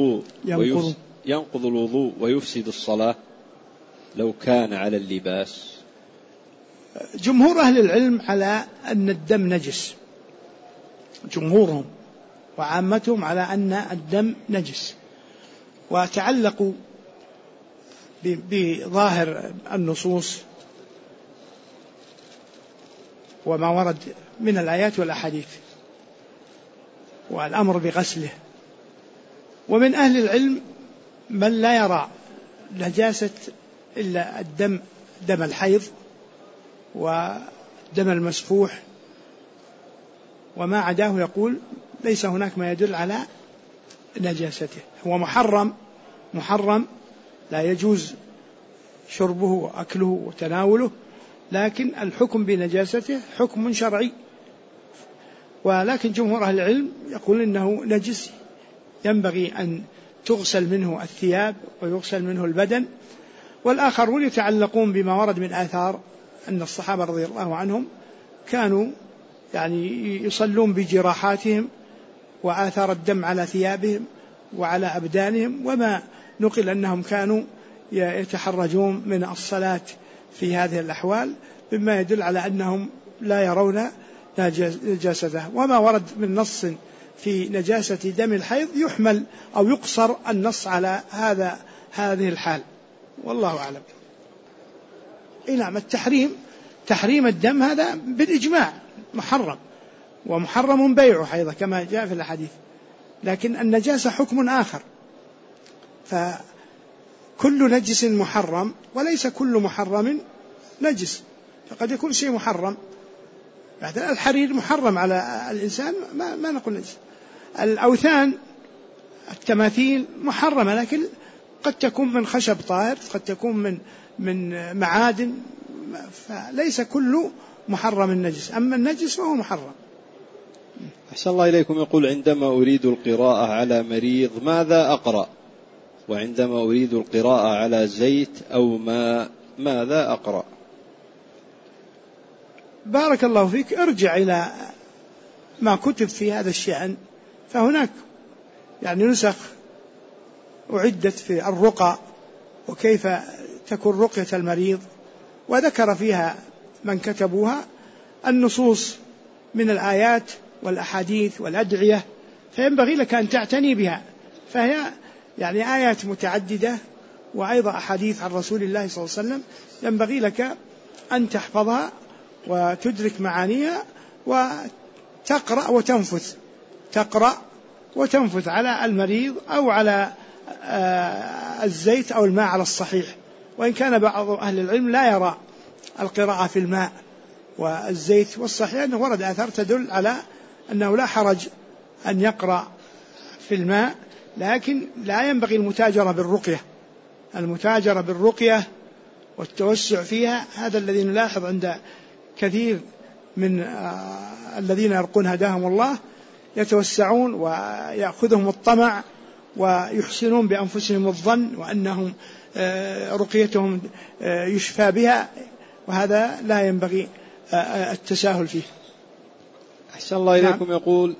الوضوء ويفسد الصلاة لو كان على اللباس؟ جمهور أهل العلم على أن الدم نجس، جمهورهم وعامتهم على أن الدم نجس، وتعلقوا بظاهر النصوص وما ورد من الآيات والأحاديث والأمر بغسله. ومن أهل العلم من لا يرى نجاسة إلا الدم، دم الحيض ودم المسفوح، وما عداه يقول ليس هناك ما يدل على نجاسته. هو محرم لا يجوز شربه وأكله وتناوله، لكن الحكم بنجاسته حكم شرعي. ولكن جمهور أهل العلم يقول إنه نجس، ينبغي أن تغسل منه الثياب ويغسل منه البدن. والآخرون يتعلقون بما ورد من آثار أن الصحابة رضي الله عنهم كانوا يعني يصلون بجراحاتهم وآثار الدم على ثيابهم وعلى أبدانهم، وما نقل أنهم كانوا يتحرجون من الصلاة في هذه الأحوال، مما يدل على أنهم لا يرون نجاسته. وما ورد من نص في نجاسة دم الحيض يحمل أو يقصر النص على هذه الحال، والله أعلم. نعم، تحريم الدم هذا بالإجماع محرم، ومحرم بيعه أيضا كما جاء في الحديث، لكن النجاسة حكم آخر. فكل نجس محرم، وليس كل محرم نجس، فقد يكون شيء محرم. بعد الحرير محرم على الإنسان، ما نقول نجس. الأوثان التماثيل محرمة، لكن قد تكون من خشب طاهر، قد تكون من معادن، فليس كل محرم النجس، أما النجس فهو محرم. أحسن الله إليكم. يقول: عندما أريد القراءة على مريض ماذا أقرأ؟ وعندما أريد القراءة على زيت أو ماء ماذا أقرأ؟ بارك الله فيك، ارجع إلى ما كتب في هذا الشأن، فهناك يعني نسخ أعدت في الرقى وكيف تكون رقية المريض وذكر فيها من كتبوها النصوص من الآيات والأحاديث والأدعية، فينبغي لك أن تعتني بها، فهي يعني آيات متعددة وأيضا أحاديث عن رسول الله صلى الله عليه وسلم، ينبغي لك أن تحفظها وتدرك معانيها وتقرأ وتنفث، تقرأ وتنفث على المريض أو على الزيت أو الماء على الصحيح. وإن كان بعض أهل العلم لا يرى القراءة في الماء والزيت، والصحيح أنه ورد آثار تدل على أنه لا حرج أن يقرأ في الماء، لكن لا ينبغي المتاجرة بالرقية والتوسع فيها. هذا الذي نلاحظ عند كثير من الذين يرقون هداهم الله، يتوسعون ويأخذهم الطمع ويحسنون بأنفسهم الظن وأنهم رقيتهم يشفى بها، وهذا لا ينبغي التساهل فيه. أحسن الله إليكم. يقول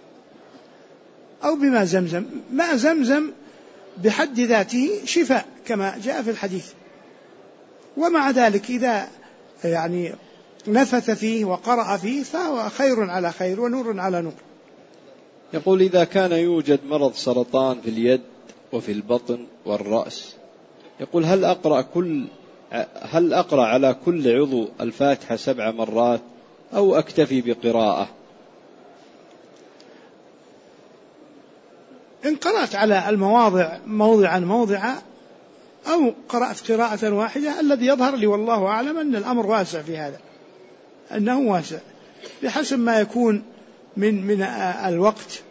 أو بما زمزم، ماء زمزم بحد ذاته شفاء كما جاء في الحديث، ومع ذلك إذا يعني نفث فيه وقرأ فيه فهو خير على خير ونور على نور. يقول إذا كان يوجد مرض سرطان في اليد وفي البطن والرأس، يقول هل أقرأ على كل عضو الفاتحة 7 مرات أو أكتفي بقراءة؟ إن قرأت على المواضع موضعا أو قرأت قراءة واحدة، الذي يظهر لي والله أعلم أن الأمر واسع في هذا، أنه واسع بحسب ما يكون من الوقت.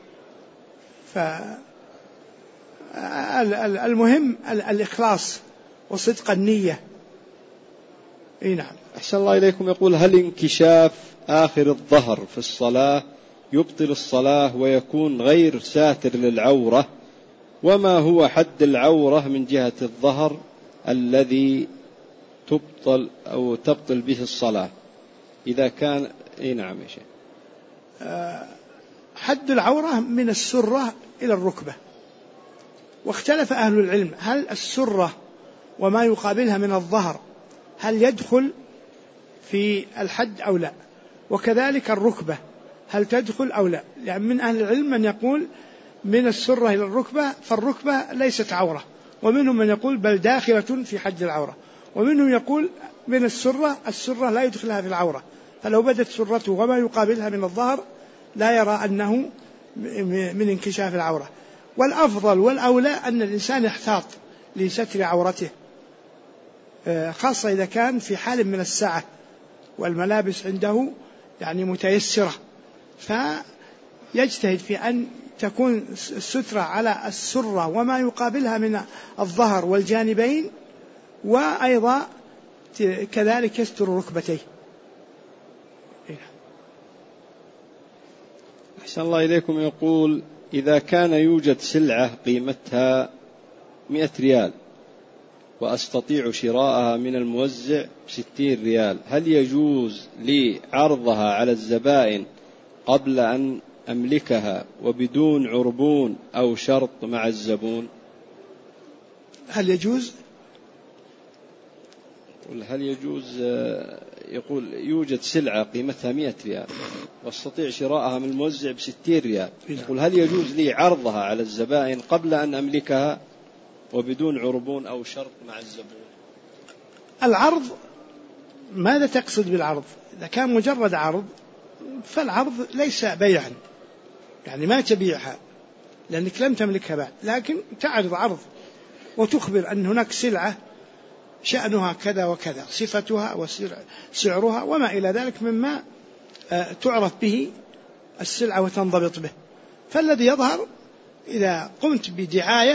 فالمهم الإخلاص وصدق النية. نعم. أحسن الله إليكم. يقول هل انكشاف آخر الظهر في الصلاة يبطل الصلاة ويكون غير ساتر للعورة؟ وما هو حد العورة من جهة الظهر الذي تبطل به الصلاة إذا كان نعم يا شيخ. حد العورة من السرة إلى الركبة، واختلف أهل العلم هل السرة وما يقابلها من الظهر هل يدخل في الحد أو لا، وكذلك الركبة هل تدخل أو لا. يعني من أهل العلم من يقول من السرة إلى الركبة فالركبة ليست عورة، ومنهم من يقول بل داخلة في حد العورة، ومنهم يقول من السرة لا يدخلها في العورة، فلو بدت سرته وما يقابلها من الظهر لا يرى أنه من انكشاف العورة. والأفضل والأولى أن الإنسان يحتاط لستر عورته، خاصة إذا كان في حال من السعة والملابس عنده يعني متيسرة، فيجتهد في أن تكون السترة على السرة وما يقابلها من الظهر والجانبين، وأيضا كذلك يستر ركبتيه. أحسن الله إليكم. يقول إذا كان يوجد سلعة قيمتها 100 ريال وأستطيع شراءها من الموزع 60 ريال، هل يجوز لي عرضها على الزبائن قبل أن أملكها وبدون عربون أو شرط مع الزبون؟ هل يجوز يقول يوجد سلعة قيمتها 100 ريال واستطيع شراءها من الموزع ب60 ريال، يقول هل يجوز لي عرضها على الزبائن قبل أن أملكها وبدون عربون أو شرط مع الزبون؟ العرض ماذا تقصد بالعرض؟ إذا كان مجرد عرض فالعرض ليس بيعا، يعني ما تبيعها لأنك لم تملكها بعد، لكن تعرض عرض وتخبر أن هناك سلعة شأنها كذا وكذا، صفتها وسعرها وما إلى ذلك مما تعرف به السلعة وتنضبط به. فالذي يظهر إذا قمت بدعاية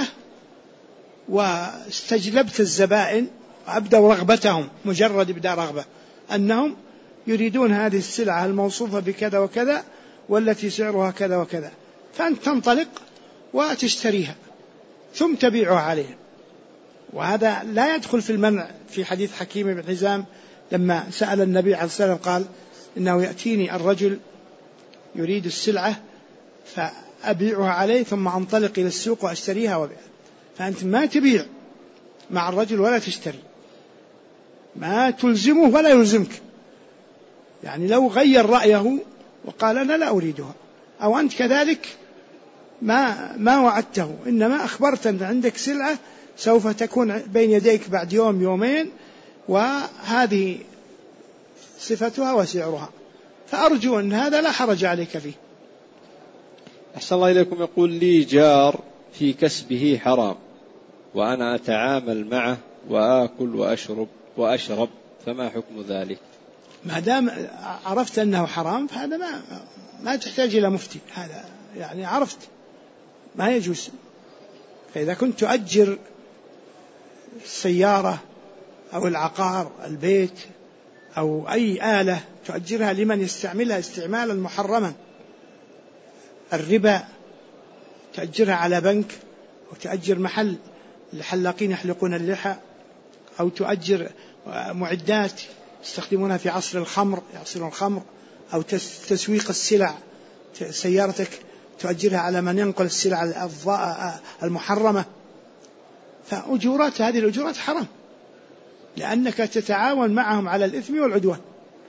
واستجلبت الزبائن وأبدوا رغبتهم، مجرد إبداء رغبة أنهم يريدون هذه السلعة الموصوفة بكذا وكذا والتي سعرها كذا وكذا، فأنت تنطلق وتشتريها ثم تبيعها عليهم. وهذا لا يدخل في المنع في حديث حكيم بن حزام لما سأل النبي عليه الصلاة والسلام قال إنه يأتيني الرجل يريد السلعة فأبيعها عليه ثم أنطلق إلى السوق وأشتريها وبيعها. فأنت ما تبيع مع الرجل ولا تشتري، ما تلزمه ولا يلزمك. يعني لو غير رأيه وقال أنا لا أريدها، أو أنت كذلك ما وعدته، إنما أخبرت أن عندك سلعة سوف تكون بين يديك بعد يوم يومين، وهذه صفتها وسعرها، فأرجو أن هذا لا حرج عليك فيه. أحسن الله إليكم. يقول لي جار في كسبه حرام وأنا أتعامل معه وآكل وأشرب، فما حكم ذلك؟ ما دام عرفت أنه حرام فهذا ما تحتاج إلى مفتي، هذا يعني عرفت ما يجوز. فإذا كنت تؤجر السيارة أو العقار البيت أو أي آلة تؤجرها لمن يستعملها استعمالا محرما، الربا، تأجرها على بنك، أو تأجر محل الحلاقين يحلقون اللحى، أو تؤجر معدات يستخدمونها في عصر الخمر يعصرون الخمر، أو تسويق السلع، سيارتك تؤجرها على من ينقل السلع المحرمة، فأجورات هذه الأجورات حرام، لأنك تتعاون معهم على الإثم والعدوان.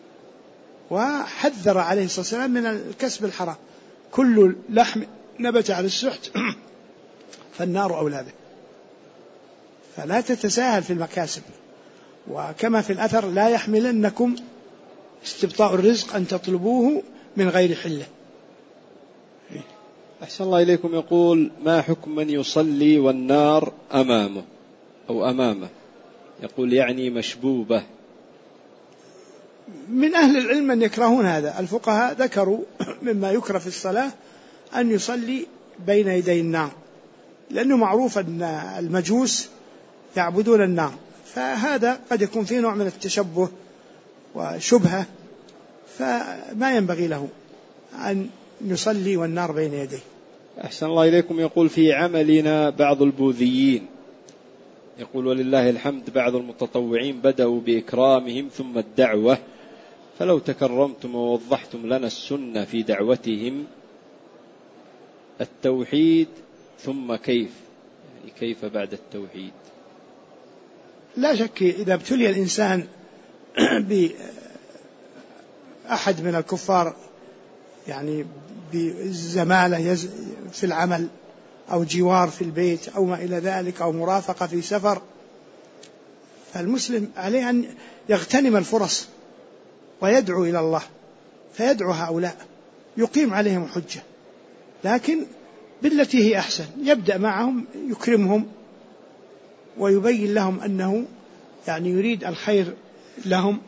وحذر عليه الصلاة والسلام من الكسب الحرام: كل لحم نبت على السحت فالنار أولى به. فلا تتساهل في المكاسب. وكما في الأثر: لا يحملنكم استبطاء الرزق أن تطلبوه من غير حله. أحسن الله إليكم. يقول: ما حكم من يصلي والنار أمامه أو أمامه؟ يقول يعني مشبوبة. من أهل العلم من يكرهون هذا. الفقهاء ذكروا مما يكره في الصلاة أن يصلي بين يدي النار، لأنه معروف أن المجوس يعبدون النار، فهذا قد يكون فيه نوع من التشبه وشبهة، فما ينبغي له أن يصلي والنار بين يديه. أحسن الله إليكم. يقول: في عملنا بعض البوذيين، يقول ولله الحمد، بعض المتطوعين بدأوا بإكرامهم ثم الدعوة، فلو تكرمتم ووضحتم لنا السنة في دعوتهم، التوحيد ثم كيف، يعني كيف بعد التوحيد؟ لا شك إذا ابتلي الإنسان بأحد من الكفار، يعني بزمالة في العمل أو جوار في البيت أو ما إلى ذلك، أو مرافقة في سفر، فالمسلم عليه أن يغتنم الفرص ويدعو إلى الله، فيدعو هؤلاء يقيم عليهم حجة، لكن بالتي هي أحسن. يبدأ معهم يكرمهم ويبين لهم أنه يعني يريد الخير لهم،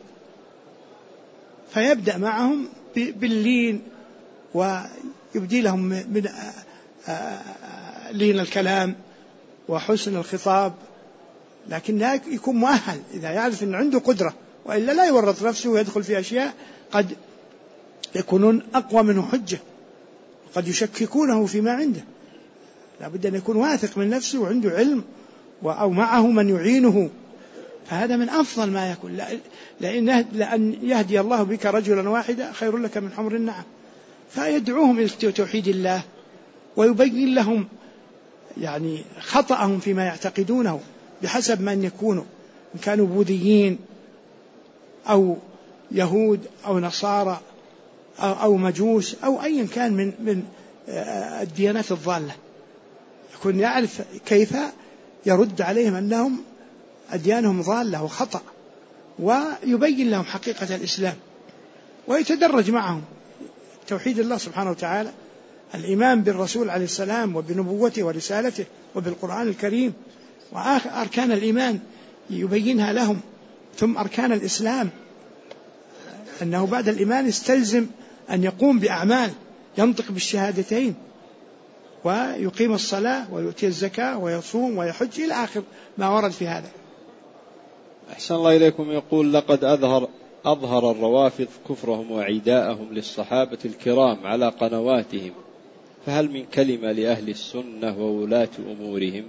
فيبدأ معهم باللين ويبدي لهم من لين الكلام وحسن الخطاب، لكن لا يكون مؤهل. إذا يعرف أن عنده قدرة، وإلا لا يورط نفسه ويدخل في أشياء قد يكونون أقوى منه حجة، وقد يشككونه فيما عنده. لا بد أن يكون واثق من نفسه وعنده علم أو معه من يعينه، فهذا من أفضل ما يكون. لأن يهدي الله بك رجلا واحدا خير لك من حمر النعم. فيدعوهم إلى توحيد الله ويبين لهم يعني خطأهم فيما يعتقدونه بحسب من يكونوا، إن كانوا بوذيين أو يهود أو نصارى أو مجوس أو أي كان من الديانات الضالة، يكون يعرف كيف يرد عليهم أنهم أديانهم ضالة وخطأ، ويبين لهم حقيقة الإسلام، ويتدرج معهم توحيد الله سبحانه وتعالى، الإيمان بالرسول عليه السلام وبنبوته ورسالته وبالقرآن الكريم، وأركان الإيمان يبينها لهم، ثم أركان الإسلام، أنه بعد الإيمان يستلزم أن يقوم بأعمال، ينطق بالشهادتين ويقيم الصلاة ويؤتي الزكاة ويصوم ويحج إلى آخر ما ورد في هذا. أحسن الله إليكم. يقول: لقد أظهر الروافض كفرهم وعداءهم للصحابة الكرام على قنواتهم، فهل من كلمة لأهل السنة وولاة أمورهم؟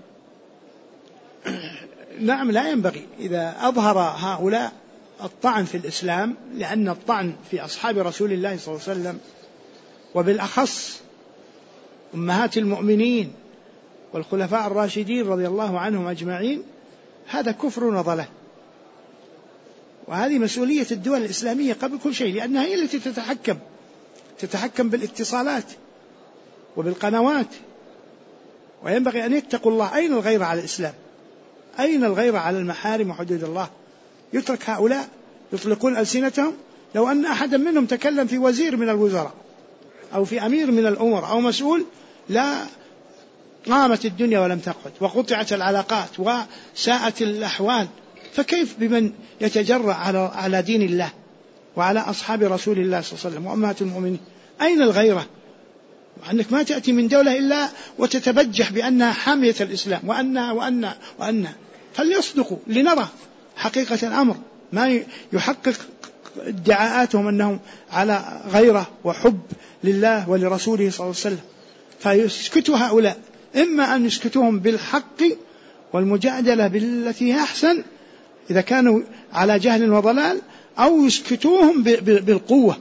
نعم، لا ينبغي. إذا أظهر هؤلاء الطعن في الإسلام، لأن الطعن في أصحاب رسول الله صلى الله عليه وسلم وبالأخص أمهات المؤمنين والخلفاء الراشدين رضي الله عنهم أجمعين، هذا كفر وضلال، وهذه مسؤولية الدول الإسلامية قبل كل شيء، لأنها هي التي تتحكم بالاتصالات وبالقنوات، وينبغي أن يتقوا الله. أين الغيرة على الإسلام؟ أين الغيرة على المحارم وحدود الله؟ يترك هؤلاء يطلقون ألسنتهم. لو أن أحدا منهم تكلم في وزير من الوزراء أو في أمير من الأمور أو مسؤول، لا قامت الدنيا ولم تقعد، وقطعت العلاقات وساءت الأحوال. فكيف بمن يتجرأ على دين الله وعلى أصحاب رسول الله صلى الله عليه وسلم وأمهات المؤمنين؟ أين الغيرة؟ أنك ما تأتي من دولة إلا وتتبجح بأنها حامية الإسلام وأنها فليصدقوا لنرى حقيقة الأمر، ما يحقق ادعاءاتهم أنهم على غيرة وحب لله ولرسوله صلى الله عليه وسلم. فيسكتوا هؤلاء، إما أن يسكتوهم بالحق والمجادلة بالتي هي أحسن إذا كانوا على جهل وضلال، أو يسكتوهم بالقوة.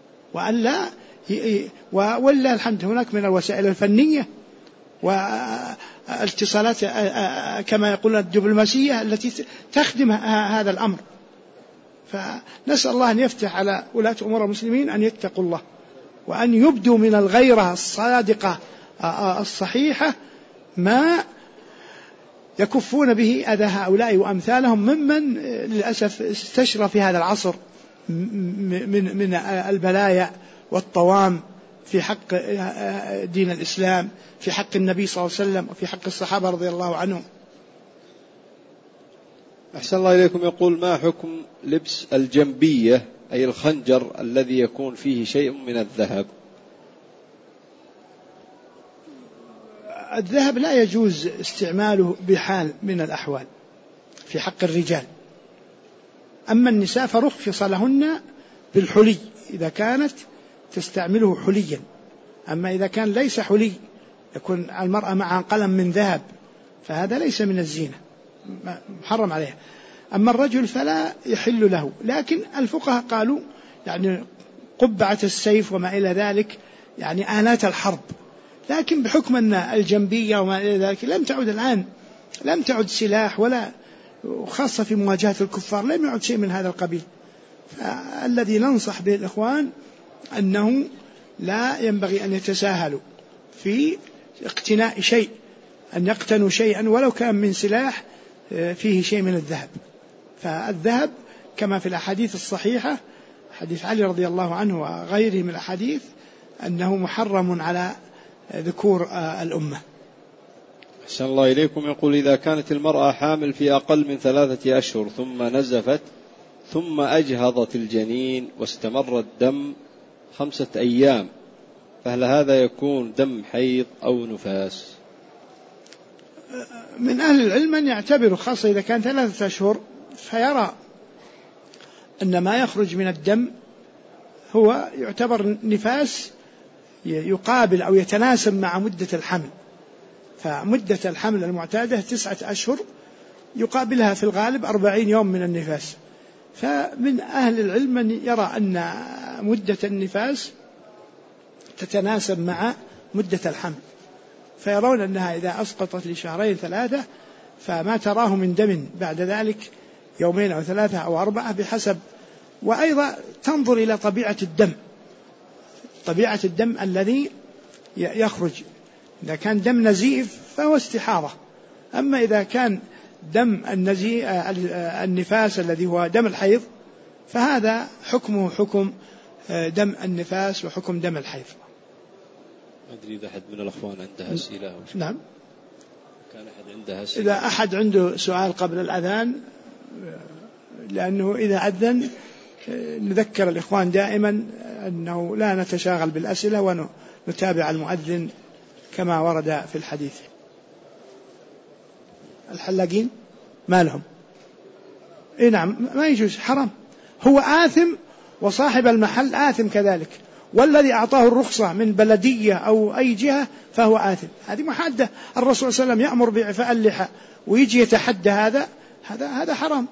ولا الحمد هناك من الوسائل الفنية والاتصالات كما يقولون الدبلوماسية التي تخدم هذا الأمر. فنسأل الله أن يفتح على ولاة أمور المسلمين أن يتقوا الله، وأن يبدوا من الغيرة الصادقة الصحيحة ما يكفون به أذى هؤلاء وأمثالهم ممن للأسف استشرى في هذا العصر من البلايا والطوام في حق دين الإسلام، في حق النبي صلى الله عليه وسلم، وفي حق الصحابة رضي الله عنهم. أحسن الله إليكم. يقول: ما حكم لبس الجنبية أي الخنجر الذي يكون فيه شيء من الذهب؟ الذهب لا يجوز استعماله بحال من الأحوال في حق الرجال. أما النساء فرخص لهن بالحلي إذا كانت تستعمله حليا. أما إذا كان ليس حلي، يكون المرأة معها قلم من ذهب، فهذا ليس من الزينة، محرم عليها. أما الرجل فلا يحل له. لكن الفقهاء قالوا يعني قبعة السيف وما إلى ذلك، يعني آلات الحرب. لكن بحكم أن الجنبية وما إلى ذلك لم تعد الآن، لم تعد سلاح، ولا خاصة في مواجهة الكفار لم يعد شيء من هذا القبيل. فالذي ننصح به الإخوان أنه لا ينبغي أن يتساهلوا في اقتناء شيء، أن يقتنوا شيئا ولو كان من سلاح فيه شيء من الذهب. فالذهب كما في الأحاديث الصحيحة، حديث علي رضي الله عنه وغيره من الأحاديث، أنه محرم على ذكور الأمة. أحسن الله إليكم. يقول: إذا كانت المرأة حامل في أقل من 3 أشهر ثم نزفت ثم أجهضت الجنين واستمر الدم 5 أيام، فهل هذا يكون دم حيض أو نفاس؟ من أهل العلم من يعتبر، خاصة إذا كان 3 أشهر، فيرى أن ما يخرج من الدم هو يعتبر نفاس يقابل أو يتناسب مع مدة الحمل. فمدة الحمل المعتادة 9 أشهر، يقابلها في الغالب 40 يوم من النفاس. فمن أهل العلم من يرى أن مدة النفاس تتناسب مع مدة الحمل، فيرون أنها إذا أسقطت لشهرين 3 فما تراه من دم بعد ذلك 2 أو 3 أو 4 بحسب. وأيضا تنظر إلى طبيعة الدم، طبيعة الدم الذي يخرج. إذا كان دم نزيف فهو استحاضة. أما إذا كان دم النفاس الذي هو دم الحيض، فهذا حكمه حكم دم النفاس وحكم دم الحيض. أدري إذا أحد من الأخوان عنده أسئلة. نعم، كان أحد عنده أسئلة. إذا أحد عنده سؤال قبل الأذان، لأنه إذا أذن نذكر الإخوان دائما أنه لا نتشاغل بالأسئلة ونتابع المؤذن كما ورد في الحديث. الحلاقين ما لهم؟ إيه نعم، ما يجوز، حرام. هو آثم وصاحب المحل آثم كذلك، والذي أعطاه الرخصة من بلدية أو أي جهة فهو آثم. هذه محادة. الرسول صلى الله عليه وسلم يأمر بإعفاء اللحى ويجي يتحدى هذا حرام.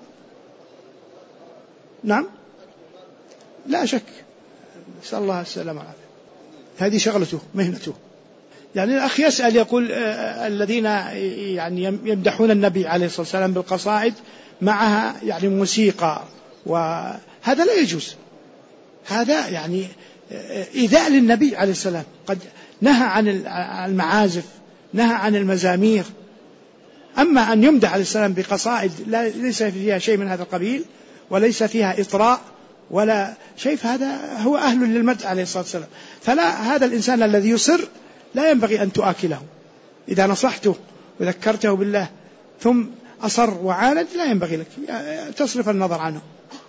نعم، لا شك، نسأل الله السلامة والعافية. هذه شغلته، مهنته. يعني الأخ يسأل يقول الذين يعني يمدحون النبي عليه الصلاة والسلام بالقصائد معها يعني موسيقى وهذا لا يجوز. هذا يعني إيذاء للنبي عليه السلام. قد نهى عن المعازف، نهى عن المزامير. أما أن يمدح عليه السلام بقصائد ليس فيها شيء من هذا القبيل وليس فيها إطراء ولا شيء، فهذا هو أهل للمدح عليه الصلاة والسلام. فلا، هذا الإنسان الذي يصر لا ينبغي أن تؤكله. إذا نصحته وذكرته بالله ثم أصر وعاند لا ينبغي لك تصرف النظر عنه.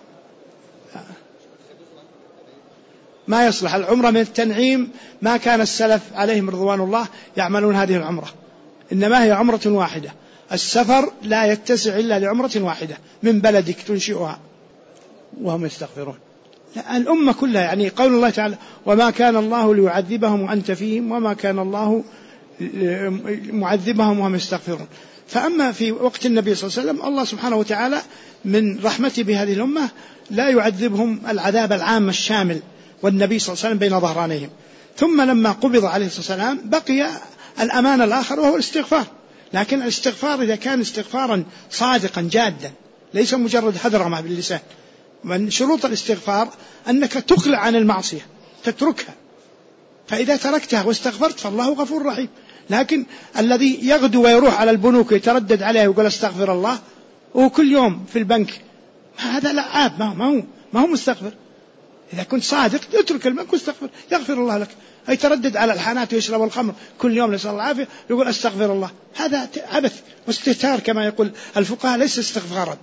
ما يصلح. العمرة من التنعيم، ما كان السلف عليهم رضوان الله يعملون هذه العمرة، إنما هي عمرة واحدة. السفر لا يتسع إلا لعمرة واحدة من بلدك تنشئها وهم يستغفرون. الأمة كلها، يعني قول الله تعالى وما كان الله ليعذبهم وأنت فيهم وما كان الله معذبهم وهم يستغفرون. فأما في وقت النبي صلى الله عليه وسلم الله سبحانه وتعالى من رحمته بهذه الأمة لا يعذبهم العذاب العام الشامل، والنبي صلى الله عليه وسلم بين ظهرانيهم. ثم لما قبض عليه الصلاة والسلام بقي الأمان الآخر وهو الاستغفار. لكن الاستغفار إذا كان استغفارا صادقا جادا ليس مجرد هدرمة باللسان. من شروط الاستغفار أنك تقلع عن المعصية، تتركها. فإذا تركتها واستغفرت فالله غفور رحيم. لكن الذي يغدو ويروح على البنوك ويتردد عليها ويقول استغفر الله وكل يوم في البنك، هذا لعاب، ما هو مستغفر. إذا كنت صادق اترك البنك واستغفر يغفر الله لك. يتردد على الحانات ويشرب الخمر كل يوم نسأل الله العافية يقول استغفر الله، هذا عبث واستهتار كما يقول الفقهاء، ليس استغفارا.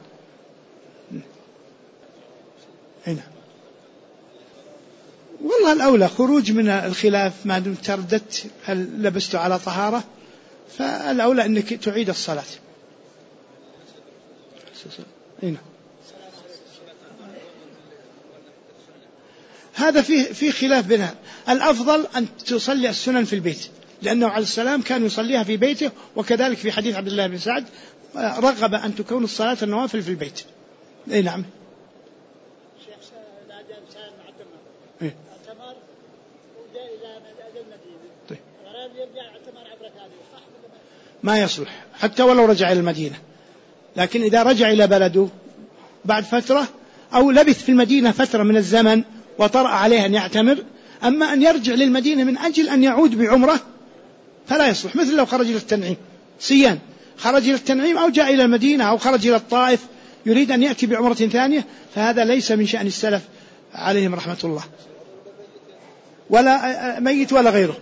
هنا والله الأولى خروج من الخلاف ما دمت ترددت هل لبست على طهارة، فالأولى أنك تعيد الصلاة. هنا هذا في خلاف بينها. الأفضل أن تصلي السنن في البيت، لأنه عليه السلام كان يصليها في بيته، وكذلك في حديث عبد الله بن سعد رغب أن تكون الصلاة النوافل في البيت. أي نعم. ما يصلح حتى ولو رجع إلى المدينة، لكن إذا رجع إلى بلده بعد فترة أو لبث في المدينة فترة من الزمن وطرأ عليه أن يعتمر، أما أن يرجع للمدينة من أجل أن يعود بعمرة فلا يصلح. مثل لو خرج إلى التنعيم سيان، خرج إلى التنعيم أو جاء إلى المدينة أو خرج إلى الطائف يريد أن يأتي بعمرة ثانية، فهذا ليس من شأن السلف عليهم رحمة الله، ولا ميت ولا غيره.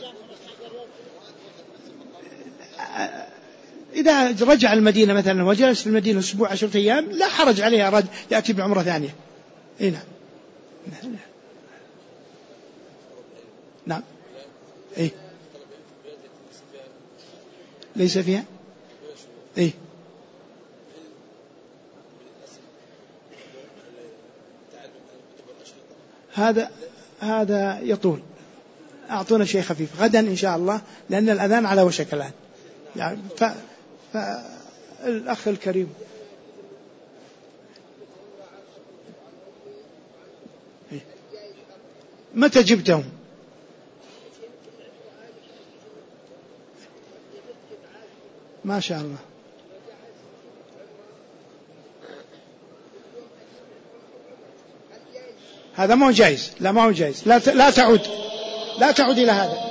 إذا رجع المدينة مثلا وجلس في المدينة أسبوع 10 أيام لا حرج عليه أراد يأتي بعمرة ثانية. نعم نعم. إيه ليس فيها. إيه هذا يطول. أعطونا شيء خفيف غدا إن شاء الله، لأن الأذان على وشك الآن. يعني فالأخ الكريم متى جبتهم؟ ما شاء الله. هذا ما هو جائز، لا ما هو جائز، لا تعود إلى هذا.